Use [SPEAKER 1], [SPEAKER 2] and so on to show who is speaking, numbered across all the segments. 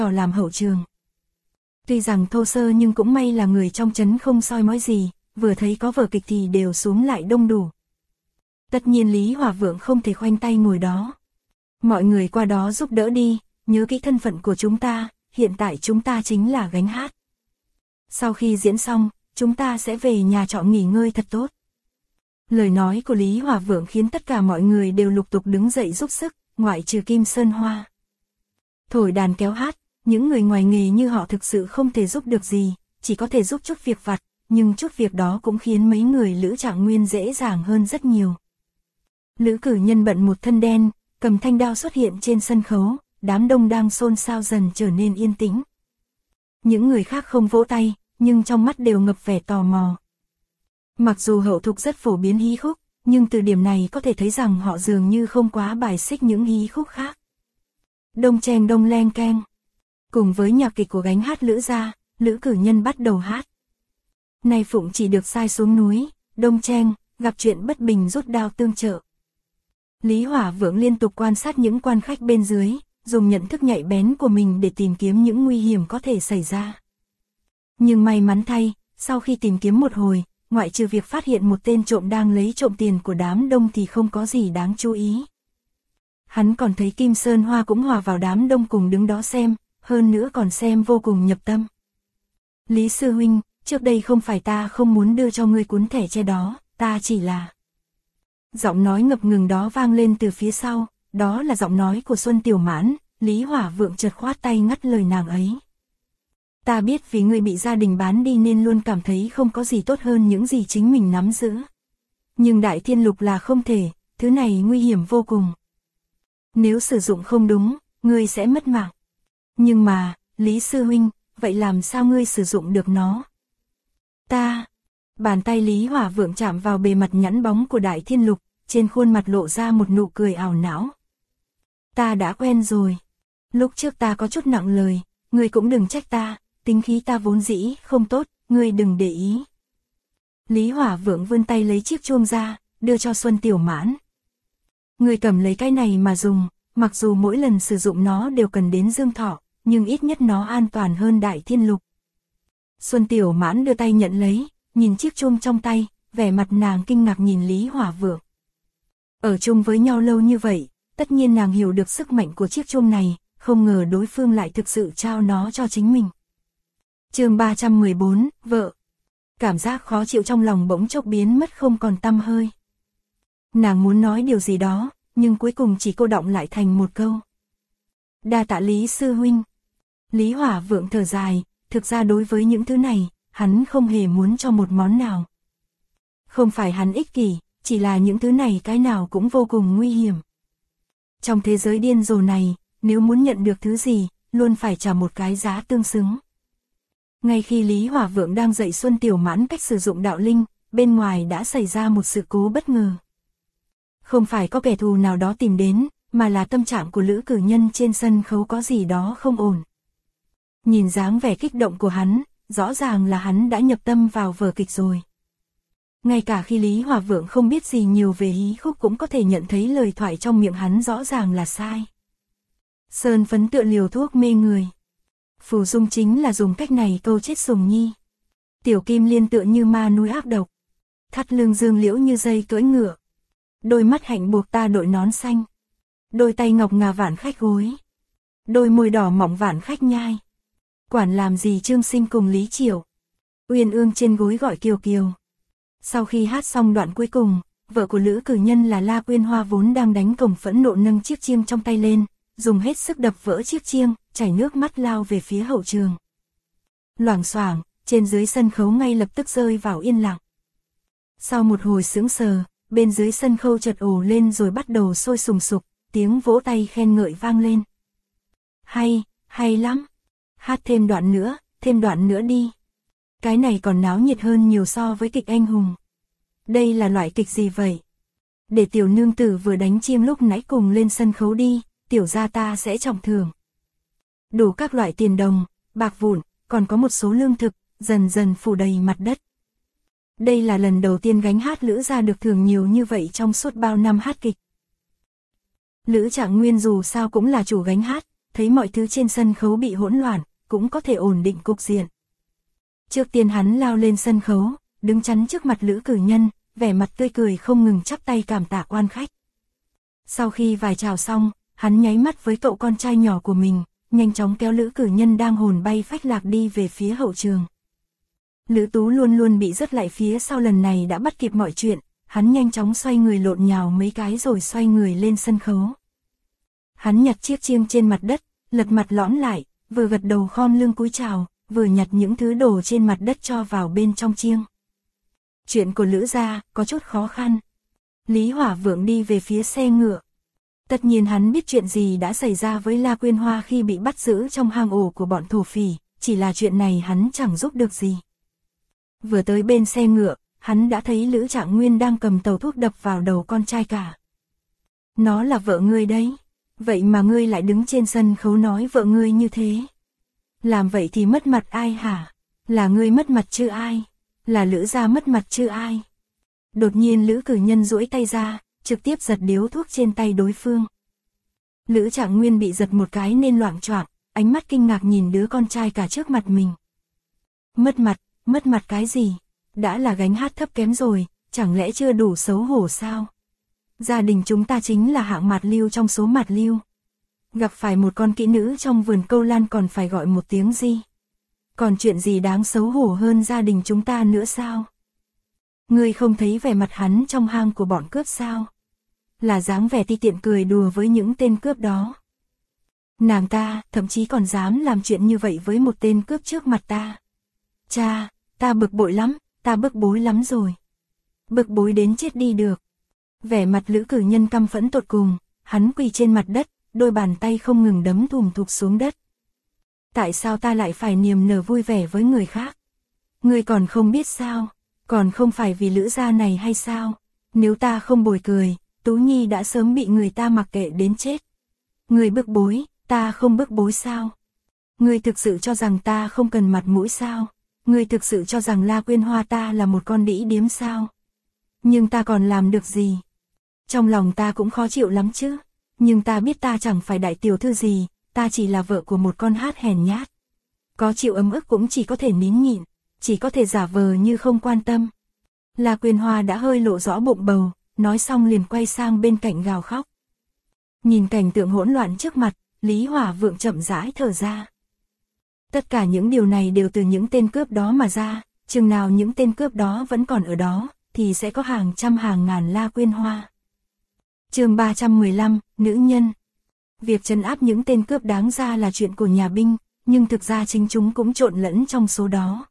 [SPEAKER 1] làm hậu trường. Tuy rằng thô sơ nhưng cũng may là người trong trấn không soi mói gì, vừa thấy có vở kịch thì đều xuống lại đông đủ. Tất nhiên Lý Hòa Vượng không thể khoanh tay ngồi đó. Mọi người qua đó giúp đỡ đi, nhớ kỹ thân phận của chúng ta, hiện tại chúng ta chính là gánh hát. Sau khi diễn xong, chúng ta sẽ về nhà trọ nghỉ ngơi thật tốt. Lời nói của Lý Hòa Vượng khiến tất cả mọi người đều lục tục đứng dậy giúp sức, ngoại trừ Kim Sơn Hoa. Thổi đàn kéo hát, những người ngoài nghề như họ thực sự không thể giúp được gì, chỉ có thể giúp chút việc vặt, nhưng chút việc đó cũng khiến mấy người Lữ Trạng Nguyên dễ dàng hơn rất nhiều. Lữ Cử Nhân bận một thân đen, cầm thanh đao xuất hiện trên sân khấu, đám đông đang xôn xao dần trở nên yên tĩnh. Những người khác không vỗ tay, nhưng trong mắt đều ngập vẻ tò mò. Mặc dù hậu thục rất phổ biến hí khúc, nhưng từ điểm này có thể thấy rằng họ dường như không quá bài xích những hí khúc khác. Đông cheng đông leng keng. Cùng với nhạc kịch của gánh hát Lữ gia, Lữ Cử Nhân bắt đầu hát. Nay Phụng chỉ được sai xuống núi, đông cheng, gặp chuyện bất bình rút đao tương trợ. Lý Hòa Vượng liên tục quan sát những quan khách bên dưới, dùng nhận thức nhạy bén của mình để tìm kiếm những nguy hiểm có thể xảy ra. Nhưng may mắn thay, sau khi tìm kiếm một hồi, ngoại trừ việc phát hiện một tên trộm đang lấy trộm tiền của đám đông thì không có gì đáng chú ý. Hắn còn thấy Kim Sơn Hoa cũng hòa vào đám đông cùng đứng đó xem, hơn nữa còn xem vô cùng nhập tâm. Lý sư huynh, trước đây không phải ta không muốn đưa cho ngươi cuốn thẻ tre đó, ta chỉ là... Giọng nói ngập ngừng đó vang lên từ phía sau, đó là giọng nói của Xuân Tiểu Mãn. Lý Hòa Vượng chợt khoát tay ngắt lời nàng ấy. Ta biết vì ngươi bị gia đình bán đi nên luôn cảm thấy không có gì tốt hơn những gì chính mình nắm giữ. Nhưng Đại Thiên Lục là không thể, thứ này nguy hiểm vô cùng. Nếu sử dụng không đúng, ngươi sẽ mất mạng. Nhưng mà, Lý sư huynh, vậy làm sao ngươi sử dụng được nó? Bàn tay Lý Hòa Vượng chạm vào bề mặt nhẵn bóng của Đại Thiên Lục, trên khuôn mặt lộ ra một nụ cười ảo não. Ta đã quen rồi. Lúc trước ta có chút nặng lời, ngươi cũng đừng trách ta, tính khí ta vốn dĩ không tốt, ngươi đừng để ý. Lý Hòa Vượng vươn tay lấy chiếc chuông ra, đưa cho Xuân Tiểu Mãn. Ngươi cầm lấy cái này mà dùng, mặc dù mỗi lần sử dụng nó đều cần đến dương thọ, nhưng ít nhất nó an toàn hơn Đại Thiên Lục. Xuân Tiểu Mãn đưa tay nhận lấy, nhìn chiếc chuông trong tay, vẻ mặt nàng kinh ngạc nhìn Lý Hòa Vượng. Ở chung với nhau lâu như vậy, tất nhiên nàng hiểu được sức mạnh của chiếc chuông này, không ngờ đối phương lại thực sự trao nó cho chính mình. Chương 314, vợ. Cảm giác khó chịu trong lòng bỗng chốc biến mất không còn tăm hơi. Nàng muốn nói điều gì đó, nhưng cuối cùng chỉ cô đọng lại thành một câu. Đa tạ Lý sư huynh. Lý Hòa Vượng thở dài, thực ra đối với những thứ này, hắn không hề muốn cho một món nào. Không phải hắn ích kỷ, chỉ là những thứ này cái nào cũng vô cùng nguy hiểm. Trong thế giới điên rồ này, nếu muốn nhận được thứ gì, luôn phải trả một cái giá tương xứng. Ngay khi Lý Hòa Vượng đang dạy Xuân Tiểu Mãn cách sử dụng đạo linh, bên ngoài đã xảy ra một sự cố bất ngờ. Không phải có kẻ thù nào đó tìm đến, mà là tâm trạng của Lữ Cử Nhân trên sân khấu có gì đó không ổn. Nhìn dáng vẻ kích động của hắn, rõ ràng là hắn đã nhập tâm vào vở kịch rồi. Ngay cả khi Lý Hòa Vượng không biết gì nhiều về hí khúc cũng có thể nhận thấy lời thoại trong miệng hắn rõ ràng là sai. Sơn phấn tựa liều thuốc mê người. Phù Dung chính là dùng cách này câu chết Sùng Nhi. Tiểu Kim Liên tựa như ma núi ác độc. Thắt lưng Dương Liễu như dây cưỡi ngựa. Đôi mắt hạnh buộc ta đội nón xanh. Đôi tay ngọc ngà vạn khách gối. Đôi môi đỏ mỏng vạn khách nhai. Quản làm gì Trương Sinh cùng Lý Triều. Uyên ương trên gối gọi Kiều Kiều. Sau khi hát xong đoạn cuối cùng, vợ của Lữ Cử Nhân là La Quyên Hoa vốn đang đánh cổng phẫn nộ nâng chiếc chiêng trong tay lên, dùng hết sức đập vỡ chiếc chiêng, chảy nước mắt lao về phía hậu trường. Loảng xoảng, trên dưới sân khấu ngay lập tức rơi vào yên lặng. Sau một hồi sững sờ, bên dưới sân khấu chợt ồ lên rồi bắt đầu sôi sùng sục, tiếng vỗ tay khen ngợi vang lên. Hay lắm. Hát thêm đoạn nữa đi. Cái này còn náo nhiệt hơn nhiều so với kịch anh hùng. Đây là loại kịch gì vậy? Để tiểu nương tử vừa đánh chiêng lúc nãy cùng lên sân khấu đi, tiểu gia ta sẽ trọng thưởng. Đủ các loại tiền đồng, bạc vụn, còn có một số lương thực, dần dần phủ đầy mặt đất. Đây là lần đầu tiên gánh hát Lữ gia được thưởng nhiều như vậy trong suốt bao năm hát kịch. Lữ Trạng Nguyên dù sao cũng là chủ gánh hát, thấy mọi thứ trên sân khấu bị hỗn loạn, cũng có thể ổn định cục diện. Trước tiên hắn lao lên sân khấu, đứng chắn trước mặt Lữ Cử Nhân, vẻ mặt tươi cười không ngừng chắp tay cảm tạ quan khách. Sau khi vài chào xong, hắn nháy mắt với cậu con trai nhỏ của mình, nhanh chóng kéo Lữ Cử Nhân đang hồn bay phách lạc đi về phía hậu trường. Lữ Tú luôn luôn bị rớt lại phía sau, lần này đã bắt kịp mọi chuyện, hắn nhanh chóng xoay người lộn nhào mấy cái rồi xoay người lên sân khấu. Hắn nhặt chiếc chiêng trên mặt đất, lật mặt lõm lại, vừa gật đầu khom lưng cúi chào, vừa nhặt những thứ đồ trên mặt đất cho vào bên trong chiêng. Chuyện của Lữ gia có chút khó khăn. Lý Hỏa Vượng đi về phía xe ngựa. Tất nhiên hắn biết chuyện gì đã xảy ra với La Quyên Hoa khi bị bắt giữ trong hang ổ của bọn thổ phỉ, chỉ là chuyện này hắn chẳng giúp được gì. Vừa tới bên xe ngựa, hắn đã thấy Lữ Trạng Nguyên đang cầm tàu thuốc đập vào đầu con trai cả. Nó là vợ ngươi đấy, vậy mà ngươi lại đứng trên sân khấu nói vợ ngươi như thế. Làm vậy thì mất mặt ai hả? Là ngươi mất mặt chứ ai? Là Lữ gia mất mặt chứ ai? Đột nhiên Lữ Cử Nhân duỗi tay ra, trực tiếp giật điếu thuốc trên tay đối phương. Lữ Trạng Nguyên bị giật một cái nên loạng choạng, ánh mắt kinh ngạc nhìn đứa con trai cả trước mặt mình. Mất mặt cái gì? Đã là gánh hát thấp kém rồi, chẳng lẽ chưa đủ xấu hổ sao? Gia đình chúng ta chính là hạng mạt lưu trong số mạt lưu. Gặp phải một con kỹ nữ trong vườn câu lan còn phải gọi một tiếng gì? Còn chuyện gì đáng xấu hổ hơn gia đình chúng ta nữa sao? Ngươi không thấy vẻ mặt hắn trong hang của bọn cướp sao? Là dáng vẻ ti tiện cười đùa với những tên cướp đó. Nàng ta thậm chí còn dám làm chuyện như vậy với một tên cướp trước mặt ta. Cha, ta bực bội lắm, ta bức bối lắm rồi. Bực bối đến chết đi được. Vẻ mặt Lữ Cử Nhân căm phẫn tột cùng, hắn quỳ trên mặt đất, đôi bàn tay không ngừng đấm thùm thụp xuống đất. Tại sao ta lại phải niềm nở vui vẻ với người khác? Ngươi còn không biết sao? Còn không phải vì Lữ gia này hay sao? Nếu ta không bồi cười, Tú Nhi đã sớm bị người ta mặc kệ đến chết. Ngươi bức bối, ta không bức bối sao? Ngươi thực sự cho rằng ta không cần mặt mũi sao? Ngươi thực sự cho rằng La Quyên Hoa ta là một con đĩ điếm sao? Nhưng ta còn làm được gì? Trong lòng ta cũng khó chịu lắm chứ. Nhưng ta biết ta chẳng phải đại tiểu thư gì, ta chỉ là vợ của một con hát hèn nhát. Có chịu ấm ức cũng chỉ có thể nín nhịn, chỉ có thể giả vờ như không quan tâm. La Quyên Hoa đã hơi lộ rõ bụng bầu, nói xong liền quay sang bên cạnh gào khóc. Nhìn cảnh tượng hỗn loạn trước mặt, Lý Hỏa Vượng chậm rãi thở ra. Tất cả những điều này đều từ những tên cướp đó mà ra, chừng nào những tên cướp đó vẫn còn ở đó, thì sẽ có hàng trăm hàng ngàn La Quyên Hoa. Chương 315, Nữ nhân. Việc trấn áp những tên cướp đáng ra là chuyện của nhà binh, nhưng thực ra chính chúng cũng trộn lẫn trong số đó.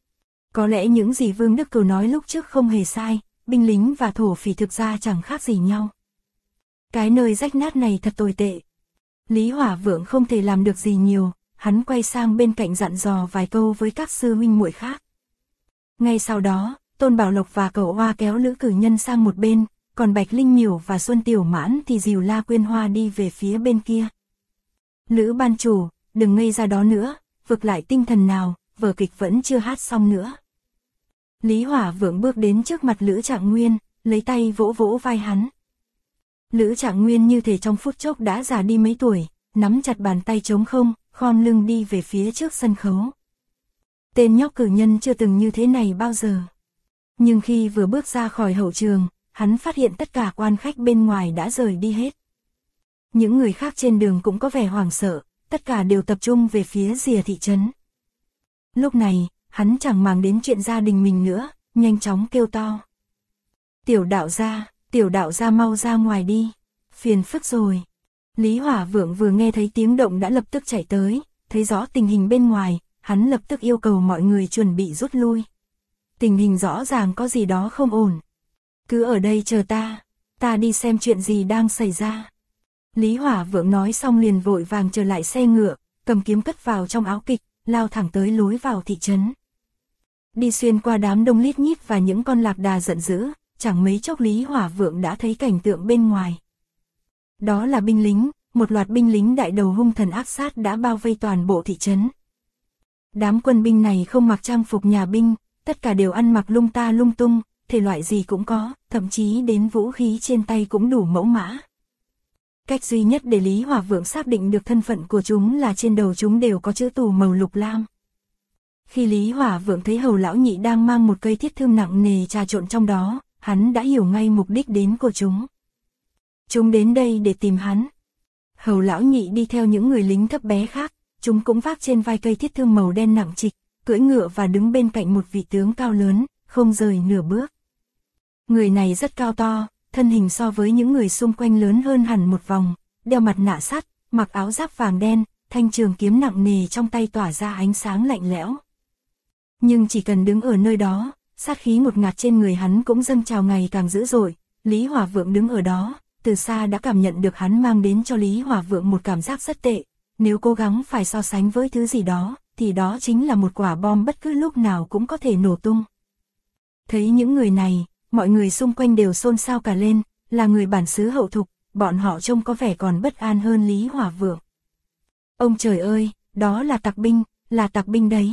[SPEAKER 1] Có lẽ những gì Vương Đức Cửu nói lúc trước không hề sai, binh lính và thổ phỉ thực ra chẳng khác gì nhau. Cái nơi rách nát này thật tồi tệ. Lý Hỏa Vượng không thể làm được gì nhiều, hắn quay sang bên cạnh dặn dò vài câu với các sư huynh muội khác. Ngay sau đó, Tôn Bảo Lộc và Cẩu Hoa kéo Lữ Cử Nhân sang một bên, còn Bạch Linh Miểu và Xuân Tiểu Mãn thì dìu La Quyên Hoa đi về phía bên kia. Lữ ban chủ, đừng ngây ra đó nữa, vực lại tinh thần nào, vở kịch vẫn chưa hát xong nữa. Lý Hỏa Vượng bước đến trước mặt Lữ Trạng Nguyên, lấy tay vỗ vỗ vai hắn. Lữ Trạng Nguyên như thể trong phút chốc đã già đi mấy tuổi, nắm chặt bàn tay trống không, khom lưng đi về phía trước sân khấu. Tên nhóc Cử Nhân chưa từng như thế này bao giờ. Nhưng khi vừa bước ra khỏi hậu trường, hắn phát hiện tất cả quan khách bên ngoài đã rời đi hết. Những người khác trên đường cũng có vẻ hoảng sợ, tất cả đều tập trung về phía rìa thị trấn. Lúc này, hắn chẳng màng đến chuyện gia đình mình nữa, nhanh chóng kêu to. Tiểu đạo gia mau ra ngoài đi, phiền phức rồi. Lý Hỏa Vượng vừa nghe thấy tiếng động đã lập tức chạy tới, thấy rõ tình hình bên ngoài, hắn lập tức yêu cầu mọi người chuẩn bị rút lui. Tình hình rõ ràng có gì đó không ổn. Cứ ở đây chờ ta đi xem chuyện gì đang xảy ra. Lý Hỏa Vượng nói xong liền vội vàng trở lại xe ngựa, cầm kiếm cất vào trong áo kịch, lao thẳng tới lối vào thị trấn. Đi xuyên qua đám đông lít nhít và những con lạc đà giận dữ, chẳng mấy chốc Lý Hỏa Vượng đã thấy cảnh tượng bên ngoài. Đó là binh lính, một loạt binh lính đại đầu hung thần ác sát đã bao vây toàn bộ thị trấn. Đám quân binh này không mặc trang phục nhà binh, tất cả đều ăn mặc lung ta lung tung, thể loại gì cũng có, thậm chí đến vũ khí trên tay cũng đủ mẫu mã. Cách duy nhất để Lý Hỏa Vượng xác định được thân phận của chúng là trên đầu chúng đều có chữ tù màu lục lam. Khi Lý Hỏa Vượng thấy Hầu lão nhị đang mang một cây thiết thương nặng nề trà trộn trong đó, hắn đã hiểu ngay mục đích đến của chúng. Chúng đến đây để tìm hắn. Hầu lão nhị đi theo những người lính thấp bé khác, chúng cũng vác trên vai cây thiết thương màu đen nặng trịch, cưỡi ngựa và đứng bên cạnh một vị tướng cao lớn, không rời nửa bước. Người này rất cao to, thân hình so với những người xung quanh lớn hơn hẳn một vòng, đeo mặt nạ sắt, mặc áo giáp vàng đen, thanh trường kiếm nặng nề trong tay tỏa ra ánh sáng lạnh lẽo. Nhưng chỉ cần đứng ở nơi đó, sát khí ngột ngạt trên người hắn cũng dâng trào ngày càng dữ dội. Lý Hỏa Vượng đứng ở đó, từ xa đã cảm nhận được hắn mang đến cho Lý Hỏa Vượng một cảm giác rất tệ. Nếu cố gắng phải so sánh với thứ gì đó, thì đó chính là một quả bom bất cứ lúc nào cũng có thể nổ tung. Thấy những người này, mọi người xung quanh đều xôn xao cả lên, là người bản xứ Hậu Thục, bọn họ trông có vẻ còn bất an hơn Lý Hỏa Vượng. Ông trời ơi, đó là tặc binh đấy.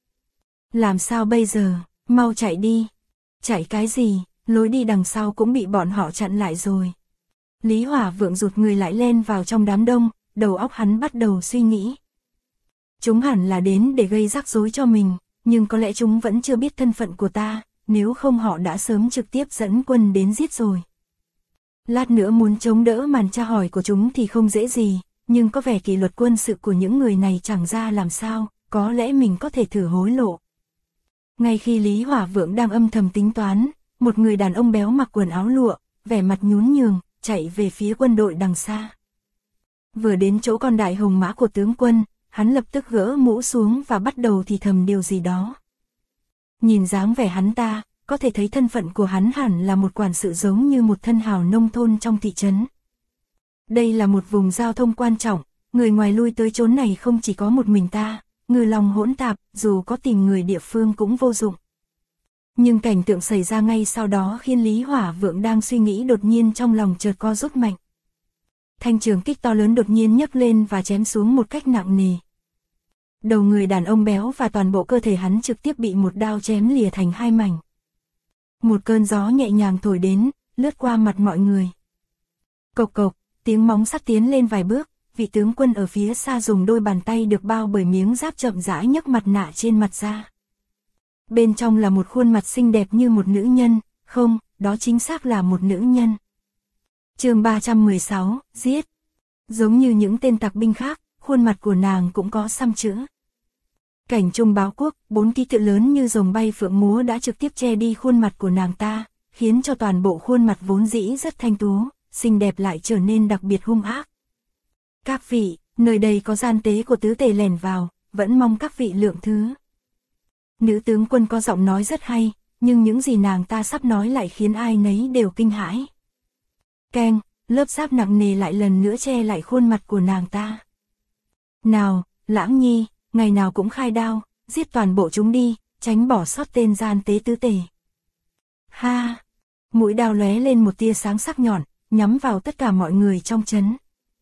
[SPEAKER 1] Làm sao bây giờ, mau chạy đi. Chạy cái gì, lối đi đằng sau cũng bị bọn họ chặn lại rồi. Lý Hỏa Vượng rụt người lại lên vào trong đám đông, đầu óc hắn bắt đầu suy nghĩ. Chúng hẳn là đến để gây rắc rối cho mình, nhưng có lẽ chúng vẫn chưa biết thân phận của ta, nếu không họ đã sớm trực tiếp dẫn quân đến giết rồi. Lát nữa muốn chống đỡ màn tra hỏi của chúng thì không dễ gì, nhưng có vẻ kỷ luật quân sự của những người này chẳng ra làm sao, có lẽ mình có thể thử hối lộ. Ngay khi Lý Hỏa Vượng đang âm thầm tính toán, một người đàn ông béo mặc quần áo lụa, vẻ mặt nhún nhường, chạy về phía quân đội đằng xa. Vừa đến chỗ con đại hồng mã của tướng quân, hắn lập tức gỡ mũ xuống và bắt đầu thì thầm điều gì đó. Nhìn dáng vẻ hắn ta, có thể thấy thân phận của hắn hẳn là một quản sự giống như một thân hào nông thôn trong thị trấn. Đây là một vùng giao thông quan trọng, người ngoài lui tới chốn này không chỉ có một mình ta, ngư lòng hỗn tạp, dù có tìm người địa phương cũng vô dụng. Nhưng cảnh tượng xảy ra ngay sau đó khiến Lý Hỏa Vượng đang suy nghĩ đột nhiên trong lòng chợt co rút mạnh. Thanh trường kích to lớn đột nhiên nhấc lên và chém xuống một cách nặng nề. Đầu người đàn ông béo và toàn bộ cơ thể hắn trực tiếp bị một đao chém lìa thành hai mảnh. Một cơn gió nhẹ nhàng thổi đến, lướt qua mặt mọi người. Cộc cộc, tiếng móng sắt tiến lên vài bước, vị tướng quân ở phía xa dùng đôi bàn tay được bao bởi miếng giáp chậm rãi nhấc mặt nạ trên mặt ra. Bên trong là một khuôn mặt xinh đẹp như một nữ nhân, không, đó chính xác là một nữ nhân. Chương 316, giết. Giống như những tên tặc binh khác, khuôn mặt của nàng cũng có xăm chữ. Cảnh trung báo quốc, 4 ký tự lớn như rồng bay phượng múa đã trực tiếp che đi khuôn mặt của nàng ta, khiến cho toàn bộ khuôn mặt vốn dĩ rất thanh tú, xinh đẹp lại trở nên đặc biệt hung ác. Các vị, nơi đây có gian tế của tứ tề lẻn vào, vẫn mong các vị lượng thứ. Nữ tướng quân có giọng nói rất hay, nhưng những gì nàng ta sắp nói lại khiến ai nấy đều kinh hãi. Keng, lớp giáp nặng nề lại lần nữa che lại khuôn mặt của nàng ta. Nào, Lãng Nhi, ngày nào cũng khai đao, giết toàn bộ chúng đi, tránh bỏ sót tên gian tế tứ tề. Ha! Mũi đao lóe lên một tia sáng sắc nhọn, nhắm vào tất cả mọi người trong trấn.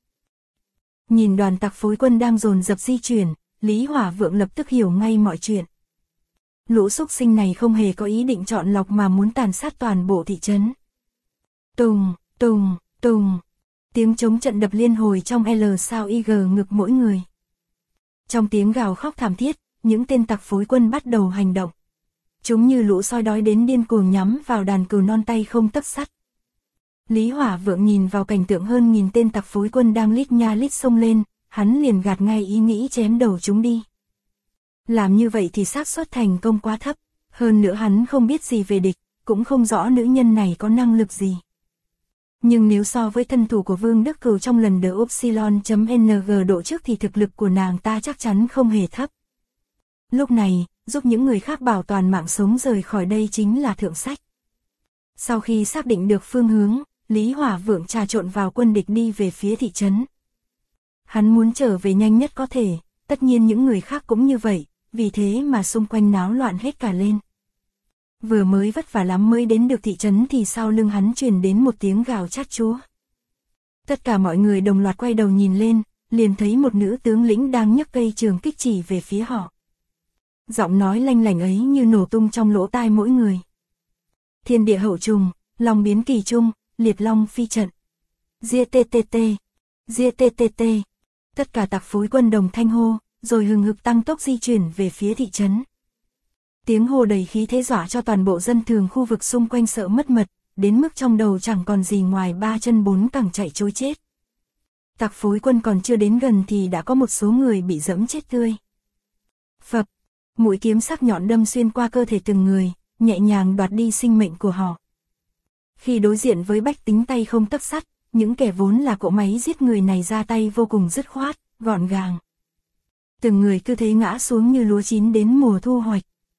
[SPEAKER 1] Nhìn đoàn tặc phối quân đang dồn dập di chuyển, Lý Hỏa Vượng lập tức hiểu ngay mọi chuyện. Lũ súc sinh này không hề có ý định chọn lọc mà muốn tàn sát toàn bộ thị trấn. Tùng, tùng, tùng. Tiếng trống trận đập liên hồi trong L sao IG ngực mỗi người. Trong tiếng gào khóc thảm thiết, những tên tặc phối quân bắt đầu hành động. Chúng như lũ sói đói đến điên cuồng nhắm vào đàn cừu non tay không tấc sắt. Lý Hỏa Vượng nhìn vào cảnh tượng hơn nghìn tên tặc phối quân đang lít nha lít xông lên, hắn liền gạt ngay ý nghĩ chém đầu chúng đi. Làm như vậy thì xác suất thành công quá thấp, hơn nữa hắn không biết gì về địch, cũng không rõ nữ nhân này có năng lực gì. Nhưng nếu so với thân thủ của Vương Đức Cửu trong lần The Upsilon.ng độ trước thì thực lực của nàng ta chắc chắn không hề thấp. Lúc này, giúp những người khác bảo toàn mạng sống rời khỏi đây chính là thượng sách. Sau khi xác định được phương hướng, Lý Hỏa Vượng trà trộn vào quân địch đi về phía thị trấn. Hắn muốn trở về nhanh nhất có thể, tất nhiên những người khác cũng như vậy, vì thế mà xung quanh náo loạn hết cả lên. Vừa mới vất vả lắm mới đến được thị trấn thì sau lưng hắn truyền đến một tiếng gào chát chúa. Tất cả mọi người đồng loạt quay đầu nhìn lên, liền thấy một nữ tướng lĩnh đang nhấc cây trường kích chỉ về phía họ. Giọng nói lanh lảnh ấy như nổ tung trong lỗ tai mỗi người. Thiên địa hậu trùng, long biến kỳ trung, liệt long phi trận. GTTT. GTTT. Tất cả tặc phối quân đồng thanh hô, rồi hừng hực tăng tốc di chuyển về phía thị trấn. Tiếng hô đầy khí thế dọa cho toàn bộ dân thường khu vực xung quanh sợ mất mật, đến mức trong đầu chẳng còn gì ngoài 3 chân 4 cẳng chạy trối chết. Tặc phối quân còn chưa đến gần thì đã có một số người bị giẫm chết tươi. Phập, mũi kiếm sắc nhọn đâm xuyên qua cơ thể từng người, nhẹ nhàng đoạt đi sinh mệnh của họ. Khi đối diện với bách tính tay không tấc sắt, những kẻ vốn là cỗ máy giết người này ra tay vô cùng dứt khoát, gọn gàng. Từng người cứ thế ngã xuống như lúa chín đến mùa thu hoạch.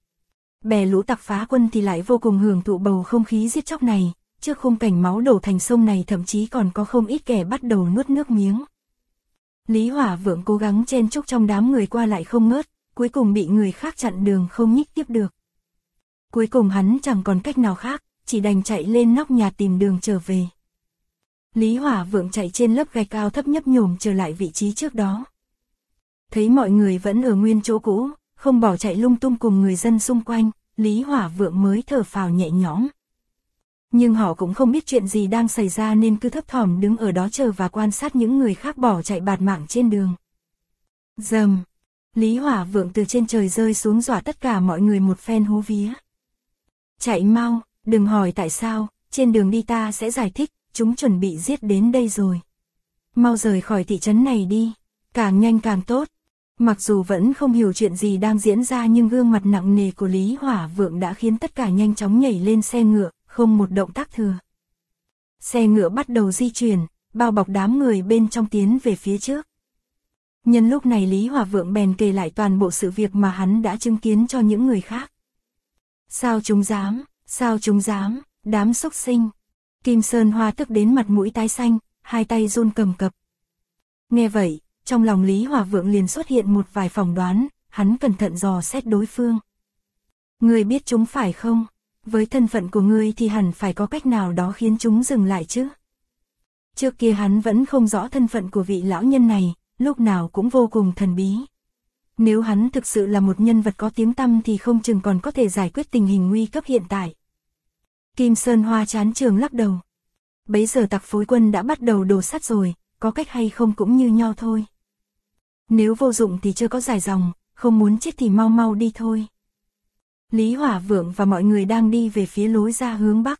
[SPEAKER 1] Bè lũ tặc phá quân thì lại vô cùng hưởng thụ bầu không khí giết chóc này, trước khung cảnh máu đổ thành sông này thậm chí còn có không ít kẻ bắt đầu nuốt nước miếng. Lý Hỏa Vượng cố gắng chen chúc trong đám người qua lại không ngớt, cuối cùng bị người khác chặn đường không nhích tiếp được. Cuối cùng hắn chẳng còn cách nào khác, chỉ đành chạy lên nóc nhà tìm đường trở về. Lý Hỏa Vượng chạy trên lớp gạch cao thấp nhấp nhổm trở lại vị trí trước đó. Thấy mọi người vẫn ở nguyên chỗ cũ, không bỏ chạy lung tung cùng người dân xung quanh, Lý Hỏa Vượng mới thở phào nhẹ nhõm. Nhưng họ cũng không biết chuyện gì đang xảy ra nên cứ thấp thỏm đứng ở đó chờ và quan sát những người khác bỏ chạy bạt mạng trên đường. Rầm, Lý Hỏa Vượng từ trên trời rơi xuống dọa tất cả mọi người một phen hú vía. Chạy mau, đừng hỏi tại sao, trên đường đi ta sẽ giải thích, chúng chuẩn bị giết đến đây rồi. Mau rời khỏi thị trấn này đi, càng nhanh càng tốt. Mặc dù vẫn không hiểu chuyện gì đang diễn ra nhưng gương mặt nặng nề của Lý Hỏa Vượng đã khiến tất cả nhanh chóng nhảy lên xe ngựa, không một động tác thừa. Xe ngựa bắt đầu di chuyển, bao bọc đám người bên trong tiến về phía trước. Nhân lúc này Lý Hỏa Vượng bèn kể lại toàn bộ sự việc mà hắn đã chứng kiến cho những người khác. Sao chúng dám, đám xúc sinh. Kim Sơn Hoa tức đến mặt mũi tái xanh, hai tay run cầm cập. Nghe vậy, trong lòng Lý Hỏa Vượng liền xuất hiện một vài phỏng đoán, hắn cẩn thận dò xét đối phương. Ngươi biết chúng phải không? Với thân phận của ngươi thì hẳn phải có cách nào đó khiến chúng dừng lại chứ. Trước kia hắn vẫn không rõ thân phận của vị lão nhân này, lúc nào cũng vô cùng thần bí. Nếu hắn thực sự là một nhân vật có tiếng tăm thì không chừng còn có thể giải quyết tình hình nguy cấp hiện tại. Kim Sơn Hoa chán trường lắc đầu. Bấy giờ tặc phối quân đã bắt đầu đổ sắt rồi, có cách hay không cũng như nhau thôi. Nếu vô dụng thì chưa có dài dòng, không muốn chết thì mau mau đi thôi. Lý Hỏa Vượng và mọi người đang đi về phía lối ra hướng Bắc.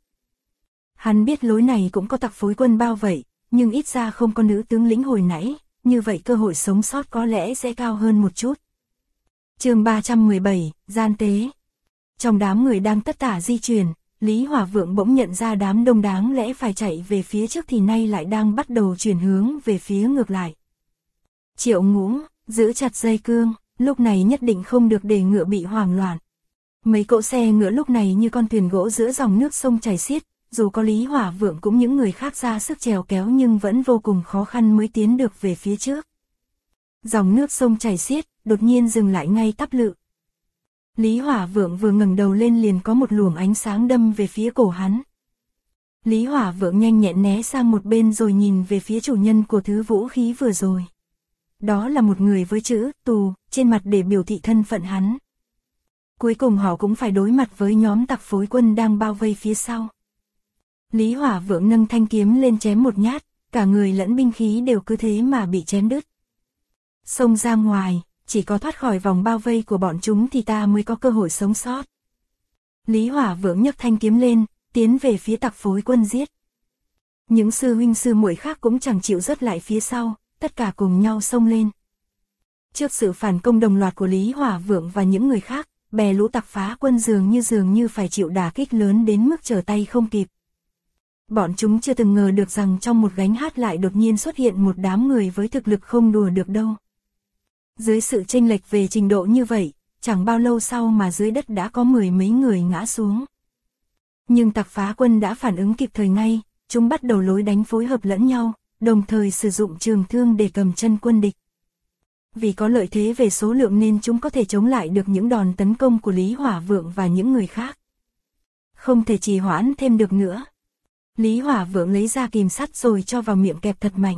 [SPEAKER 1] Hắn biết lối này cũng có tặc phối quân bao vây, nhưng ít ra không có nữ tướng lĩnh hồi nãy, như vậy cơ hội sống sót có lẽ sẽ cao hơn một chút. Chương 317, gian tế. Trong đám người đang tất tả di chuyển, Lý Hỏa Vượng bỗng nhận ra đám đông đáng lẽ phải chạy về phía trước thì nay lại đang bắt đầu chuyển hướng về phía ngược lại. Triệu Ngũ, giữ chặt dây cương, lúc này nhất định không được để ngựa bị hoảng loạn. Mấy cỗ xe ngựa lúc này như con thuyền gỗ giữa dòng nước sông chảy xiết, dù có Lý Hỏa Vượng cũng những người khác ra sức chèo kéo nhưng vẫn vô cùng khó khăn mới tiến được về phía trước. Dòng nước sông chảy xiết, đột nhiên dừng lại ngay tắp lự. Lý Hỏa Vượng vừa ngẩng đầu lên liền có một luồng ánh sáng đâm về phía cổ hắn. Lý Hỏa Vượng nhanh nhẹn né sang một bên rồi nhìn về phía chủ nhân của thứ vũ khí vừa rồi. Đó là một người với chữ tù trên mặt để biểu thị thân phận hắn. Cuối cùng họ cũng phải đối mặt với nhóm tặc phối quân đang bao vây phía sau. Lý Hỏa Vượng nâng thanh kiếm lên chém một nhát, cả người lẫn binh khí đều cứ thế mà bị chém đứt. Xông ra ngoài, chỉ có thoát khỏi vòng bao vây của bọn chúng thì ta mới có cơ hội sống sót. Lý Hỏa Vượng nhấc thanh kiếm lên, tiến về phía tặc phối quân giết. Những sư huynh sư muội khác cũng chẳng chịu rớt lại phía sau, tất cả cùng nhau xông lên. Trước sự phản công đồng loạt của Lý Hỏa Vượng và những người khác, bè lũ tặc phá quân dường như phải chịu đả kích lớn đến mức trở tay không kịp. Bọn chúng chưa từng ngờ được rằng trong một gánh hát lại đột nhiên xuất hiện một đám người với thực lực không đùa được đâu. Dưới sự chênh lệch về trình độ như vậy, chẳng bao lâu sau mà dưới đất đã có mười mấy người ngã xuống. Nhưng tặc phá quân đã phản ứng kịp thời ngay, chúng bắt đầu lối đánh phối hợp lẫn nhau, đồng thời sử dụng trường thương để cầm chân quân địch. Vì có lợi thế về số lượng nên chúng có thể chống lại được những đòn tấn công của Lý Hỏa Vượng và những người khác. Không thể trì hoãn thêm được nữa. Lý Hỏa Vượng lấy ra kìm sắt rồi cho vào miệng kẹp thật mạnh.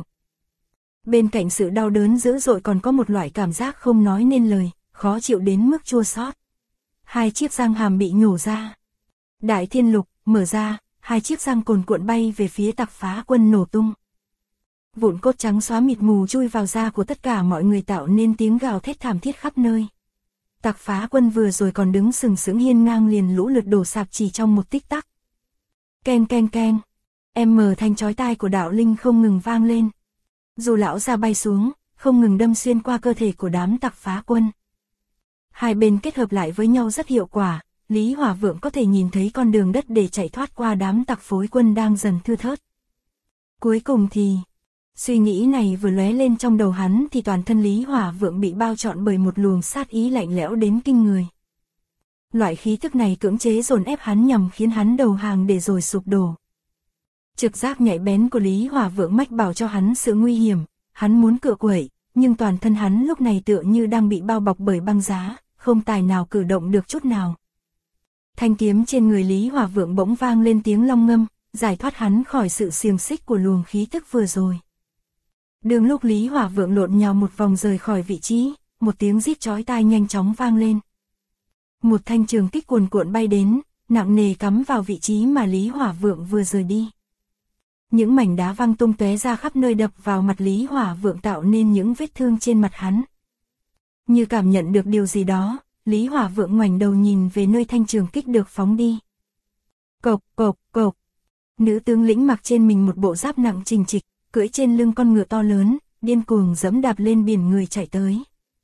[SPEAKER 1] Bên cạnh sự đau đớn dữ dội còn có một loại cảm giác không nói nên lời, khó chịu đến mức chua xót. Hai chiếc răng hàm bị nhổ ra. Đại thiên lục, mở ra, hai chiếc răng cồn cuộn bay về phía tặc phá quân nổ tung. vụn cốt trắng xóa mịt mù chui vào da của tất cả mọi người tạo nên tiếng gào thét thảm thiết khắp nơi. Tặc phá quân vừa rồi còn đứng sừng sững hiên ngang liền lũ lượt đổ sạp chỉ trong một tích tắc. Keng keng keng, thanh chói tai của đạo linh không ngừng vang lên. Dù lão ra bay xuống, không ngừng đâm xuyên qua cơ thể của đám tặc phá quân. Hai bên kết hợp lại với nhau rất hiệu quả, Lý Hỏa Vượng có thể nhìn thấy con đường đất để chạy thoát qua đám tặc phối quân đang dần thưa thớt. Cuối cùng thì, suy nghĩ này vừa lóe lên trong đầu hắn thì toàn thân Lý Hỏa Vượng bị bao trọn bởi một luồng sát ý lạnh lẽo đến kinh người. Loại khí tức này cưỡng chế dồn ép hắn nhằm khiến hắn đầu hàng để rồi sụp đổ. Trực giác nhạy bén của Lý Hỏa Vượng mách bảo cho hắn sự nguy hiểm, hắn muốn cựa quẩy, nhưng toàn thân hắn lúc này tựa như đang bị bao bọc bởi băng giá, không tài nào cử động được chút nào. Thanh kiếm trên người Lý Hỏa Vượng bỗng vang lên tiếng long ngâm, giải thoát hắn khỏi sự xiềng xích của luồng khí tức vừa rồi. Đường lúc Lý Hỏa Vượng lộn nhào một vòng rời khỏi vị trí, một tiếng rít chói tai nhanh chóng vang lên. Một thanh trường kích cuồn cuộn bay đến, nặng nề cắm vào vị trí mà Lý Hỏa Vượng vừa rời đi. Những mảnh đá văng tung tóe ra khắp nơi đập vào mặt Lý Hỏa Vượng tạo nên những vết thương trên mặt hắn. Như cảm nhận được điều gì đó, Lý Hỏa Vượng ngoảnh đầu nhìn về nơi thanh trường kích được phóng đi. Cộc cộc cộc. Nữ tướng lĩnh mặc trên mình một bộ giáp nặng trình trịch, cưỡi trên lưng con ngựa to lớn, điên cuồng giẫm đạp lên biển người chạy tới.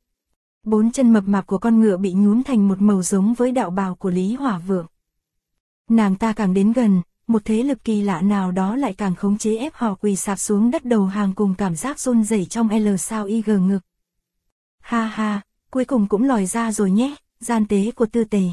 [SPEAKER 1] Bốn chân mập mạp của con ngựa bị nhuốm thành một màu giống với đạo bào của Lý Hỏa Vượng. Nàng ta càng đến gần, một thế lực kỳ lạ nào đó lại càng khống chế ép họ quỳ sạp xuống đất đầu hàng cùng cảm giác run rẩy trong L sao y g ngực. Ha ha, cuối cùng cũng lòi ra rồi nhé, gian tế của Tư Tề.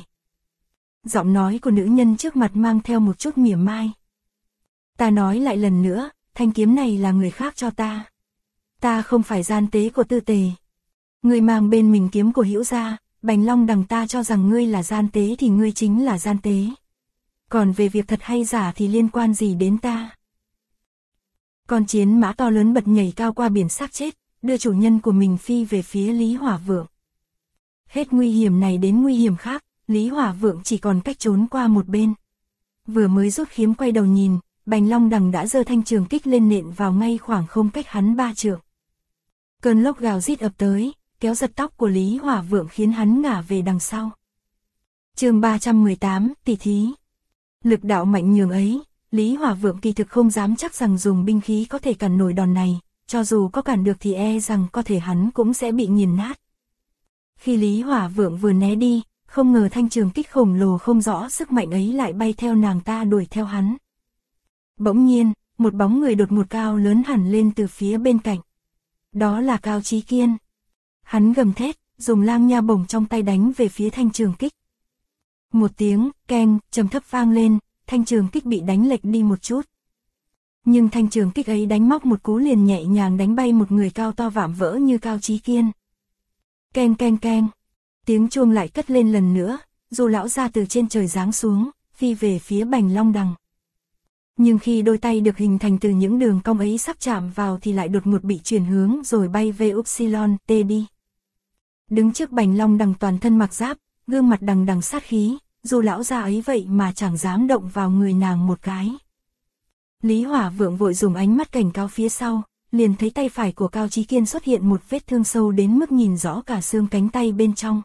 [SPEAKER 1] Giọng nói của nữ nhân trước mặt mang theo một chút mỉa mai. Ta nói lại lần nữa, thanh kiếm này là người khác cho ta. Ta không phải gian tế của Tư Tề. Ngươi mang bên mình kiếm của Hữu gia, Bành Long Đằng ta cho rằng ngươi là gian tế thì ngươi chính là gian tế. Còn về việc thật hay giả thì liên quan gì đến ta? Con chiến mã to lớn bật nhảy cao qua biển xác chết, đưa chủ nhân của mình phi về phía Lý Hỏa Vượng. Hết nguy hiểm này đến nguy hiểm khác, Lý Hỏa Vượng chỉ còn cách trốn qua một bên. Vừa mới rút kiếm quay đầu nhìn, Bành Long Đằng đã giơ thanh trường kích lên nện vào ngay khoảng không cách hắn 3 trượng. Cơn lốc gào rít ập tới, kéo giật tóc của Lý Hỏa Vượng khiến hắn ngả về đằng sau. Chương 318, tỷ thí. Lực đạo mạnh nhường ấy, Lý Hỏa Vượng kỳ thực không dám chắc rằng dùng binh khí có thể cản nổi đòn này, cho dù có cản được thì e rằng có thể hắn cũng sẽ bị nghiền nát. Khi Lý Hỏa Vượng vừa né đi, không ngờ thanh trường kích khổng lồ không rõ sức mạnh ấy lại bay theo nàng ta đuổi theo hắn. Bỗng nhiên, một bóng người đột ngột cao lớn hẳn lên từ phía bên cạnh. Đó là Cao Chí Kiên. Hắn gầm thét, dùng lang nha bổng trong tay đánh về phía thanh trường kích. Một tiếng keng trầm thấp vang lên, thanh trường kích bị đánh lệch đi một chút. Nhưng thanh trường kích ấy đánh móc một cú liền nhẹ nhàng đánh bay một người cao to vạm vỡ như Cao Chí Kiên. Keng keng keng, tiếng chuông lại cất lên lần nữa, dù lão ra từ trên trời giáng xuống, phi về phía Bành Long Đằng. Nhưng khi đôi tay được hình thành từ những đường cong ấy sắp chạm vào thì lại đột ngột bị chuyển hướng rồi bay về Upsilon T đi. Đứng trước Bành Long Đằng toàn thân mặc giáp, gương mặt đằng đằng sát khí, dù lão già ấy vậy mà chẳng dám động vào người nàng một cái. Lý Hỏa Vượng vội dùng ánh mắt cảnh cáo phía sau, liền thấy tay phải của Cao Chí Kiên xuất hiện một vết thương sâu đến mức nhìn rõ cả xương cánh tay bên trong.